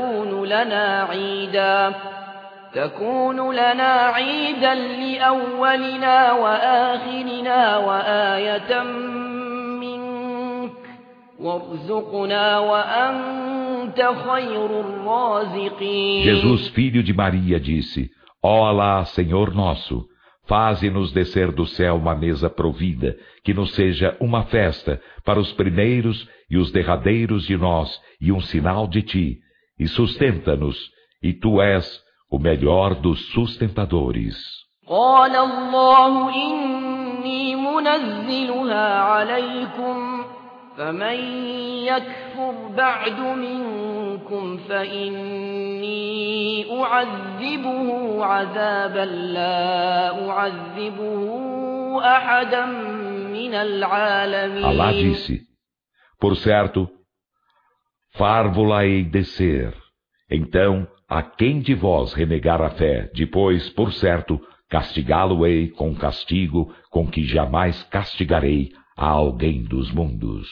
B: تكون لنا عيدا لأولنا وآخرنا وآية وارزقنا وأنت خير الرازقين.
A: Jesus, filho de Maria, disse, ó Alá, Senhor nosso, faze-nos descer do céu uma mesa provida, que nos seja uma festa para os primeiros e os derradeiros de nós e um sinal de ti, e sustenta-nos, e tu és o melhor dos sustentadores.
B: قال الله إني منزلها عليكم فمن يكفر بعد منكم فإني أعذبه عذابا لا أعذبه أحدا من العالمين.
A: Alá disse, por certo, far-vo-la-ei descer. Então, a quem de vós renegar a fé, depois, por certo, castigá-lo-ei com castigo com que jamais castigarei a alguém dos mundos.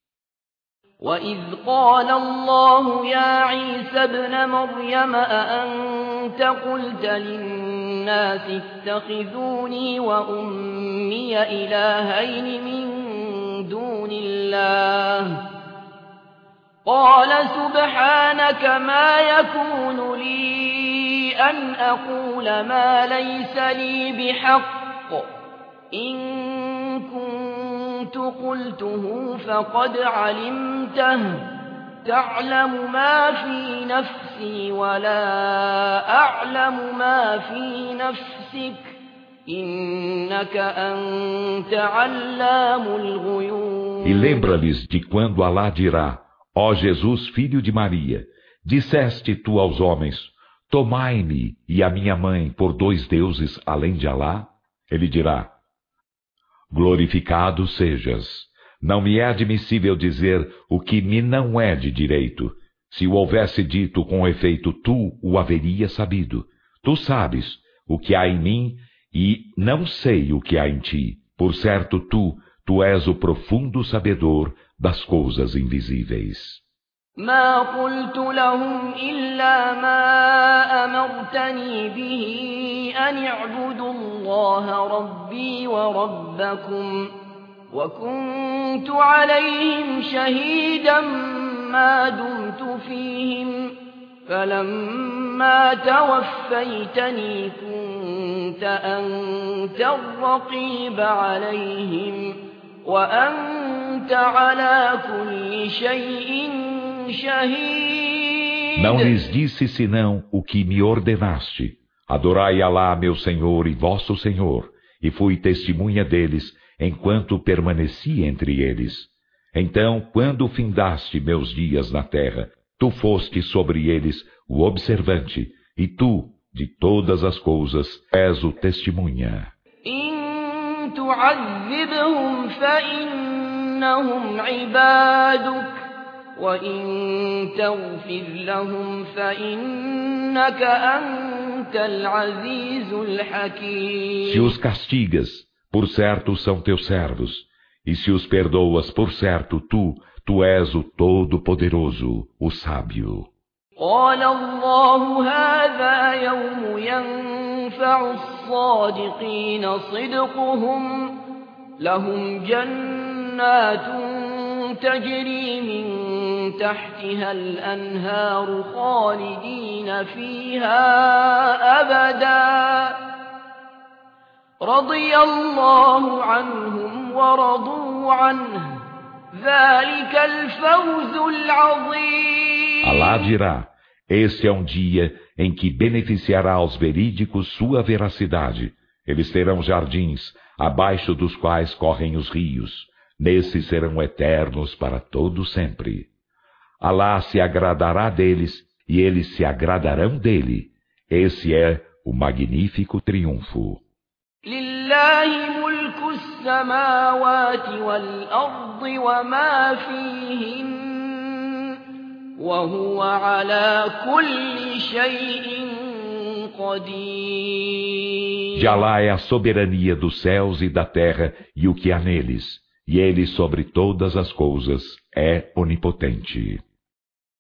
B: وَإِذْ قَالَ اللَّهُ يَا عِيسَى ابْنَ مَرْيَمَ أَأَنْتَ قُلْتَ لِلنَّاسِ اتَّخِذُونِي وَأُمِّيَ إِلَٰهَيْنِ مِن دُونِ اللَّهِ قَالَ سُبْحَانَكَ مَا يَكُونُ لِي أَنْ أَقُولَ مَا لَيْسَ لِي بِحَقٍّ إِن كنت قلته فقد علمته تعلم ما في نفسي ولا أعلم ما في نفسك إنك أنت علام الغيوب.
A: E lembra-lhes de quando Alá dirá, ó Jesus, filho de Maria, disseste tu aos homens, tomai-me e a minha mãe por dois deuses além de Alá? Ele dirá, glorificado sejas. Não me é admissível dizer o que me não é de direito. Se o houvesse dito com efeito, tu o haverias sabido. Tu sabes o que há em mim e não sei o que há em ti. Por certo, tu és o profundo sabedor das coisas invisíveis.
B: ما قلت لهم إلا ما أمرتني به أن اعبدوا الله ربي وربكم وكنت عليهم شهيدا ما دمت فيهم فلما توفيتني كنت أنت الرقيب عليهم وأنت على كل شيء
A: Não lhes disse senão o que me ordenaste. Adorai Alá, meu Senhor e vosso Senhor, e fui testemunha deles, enquanto permaneci entre eles. Então, quando findaste meus dias na terra, tu foste sobre eles o observante, e tu, de todas as coisas, és o testemunha.
B: تعذبهم فإنهم عبادك وإن تغفر لهم فإنك أنت العزيز الحكيم.
A: Se os castigas, por certo são teus servos, e se os perdoas, por certo tu és o Todo-Poderoso, o Sábio.
B: قال الله هذا يوم ينفع الصادقين صدقهم لهم جنات تجري من تحتها الأنهار خالدين فيها أبدا رضي الله عنهم ورضوا عنه ذلك الفوز العظيم.
A: Alá dirá: este é um dia em que beneficiará aos verídicos sua veracidade. Eles terão jardins, abaixo dos quais correm os rios. Nesses serão eternos para todo sempre. Alá se agradará deles, e eles se agradarão dele. Esse é o magnífico triunfo.
B: لله ملك السماوات والأرض وما فيهن وهو على كل شيء قدير.
A: De Alá é a soberania dos céus e da terra e o que há neles, e ele sobre todas as coisas é onipotente.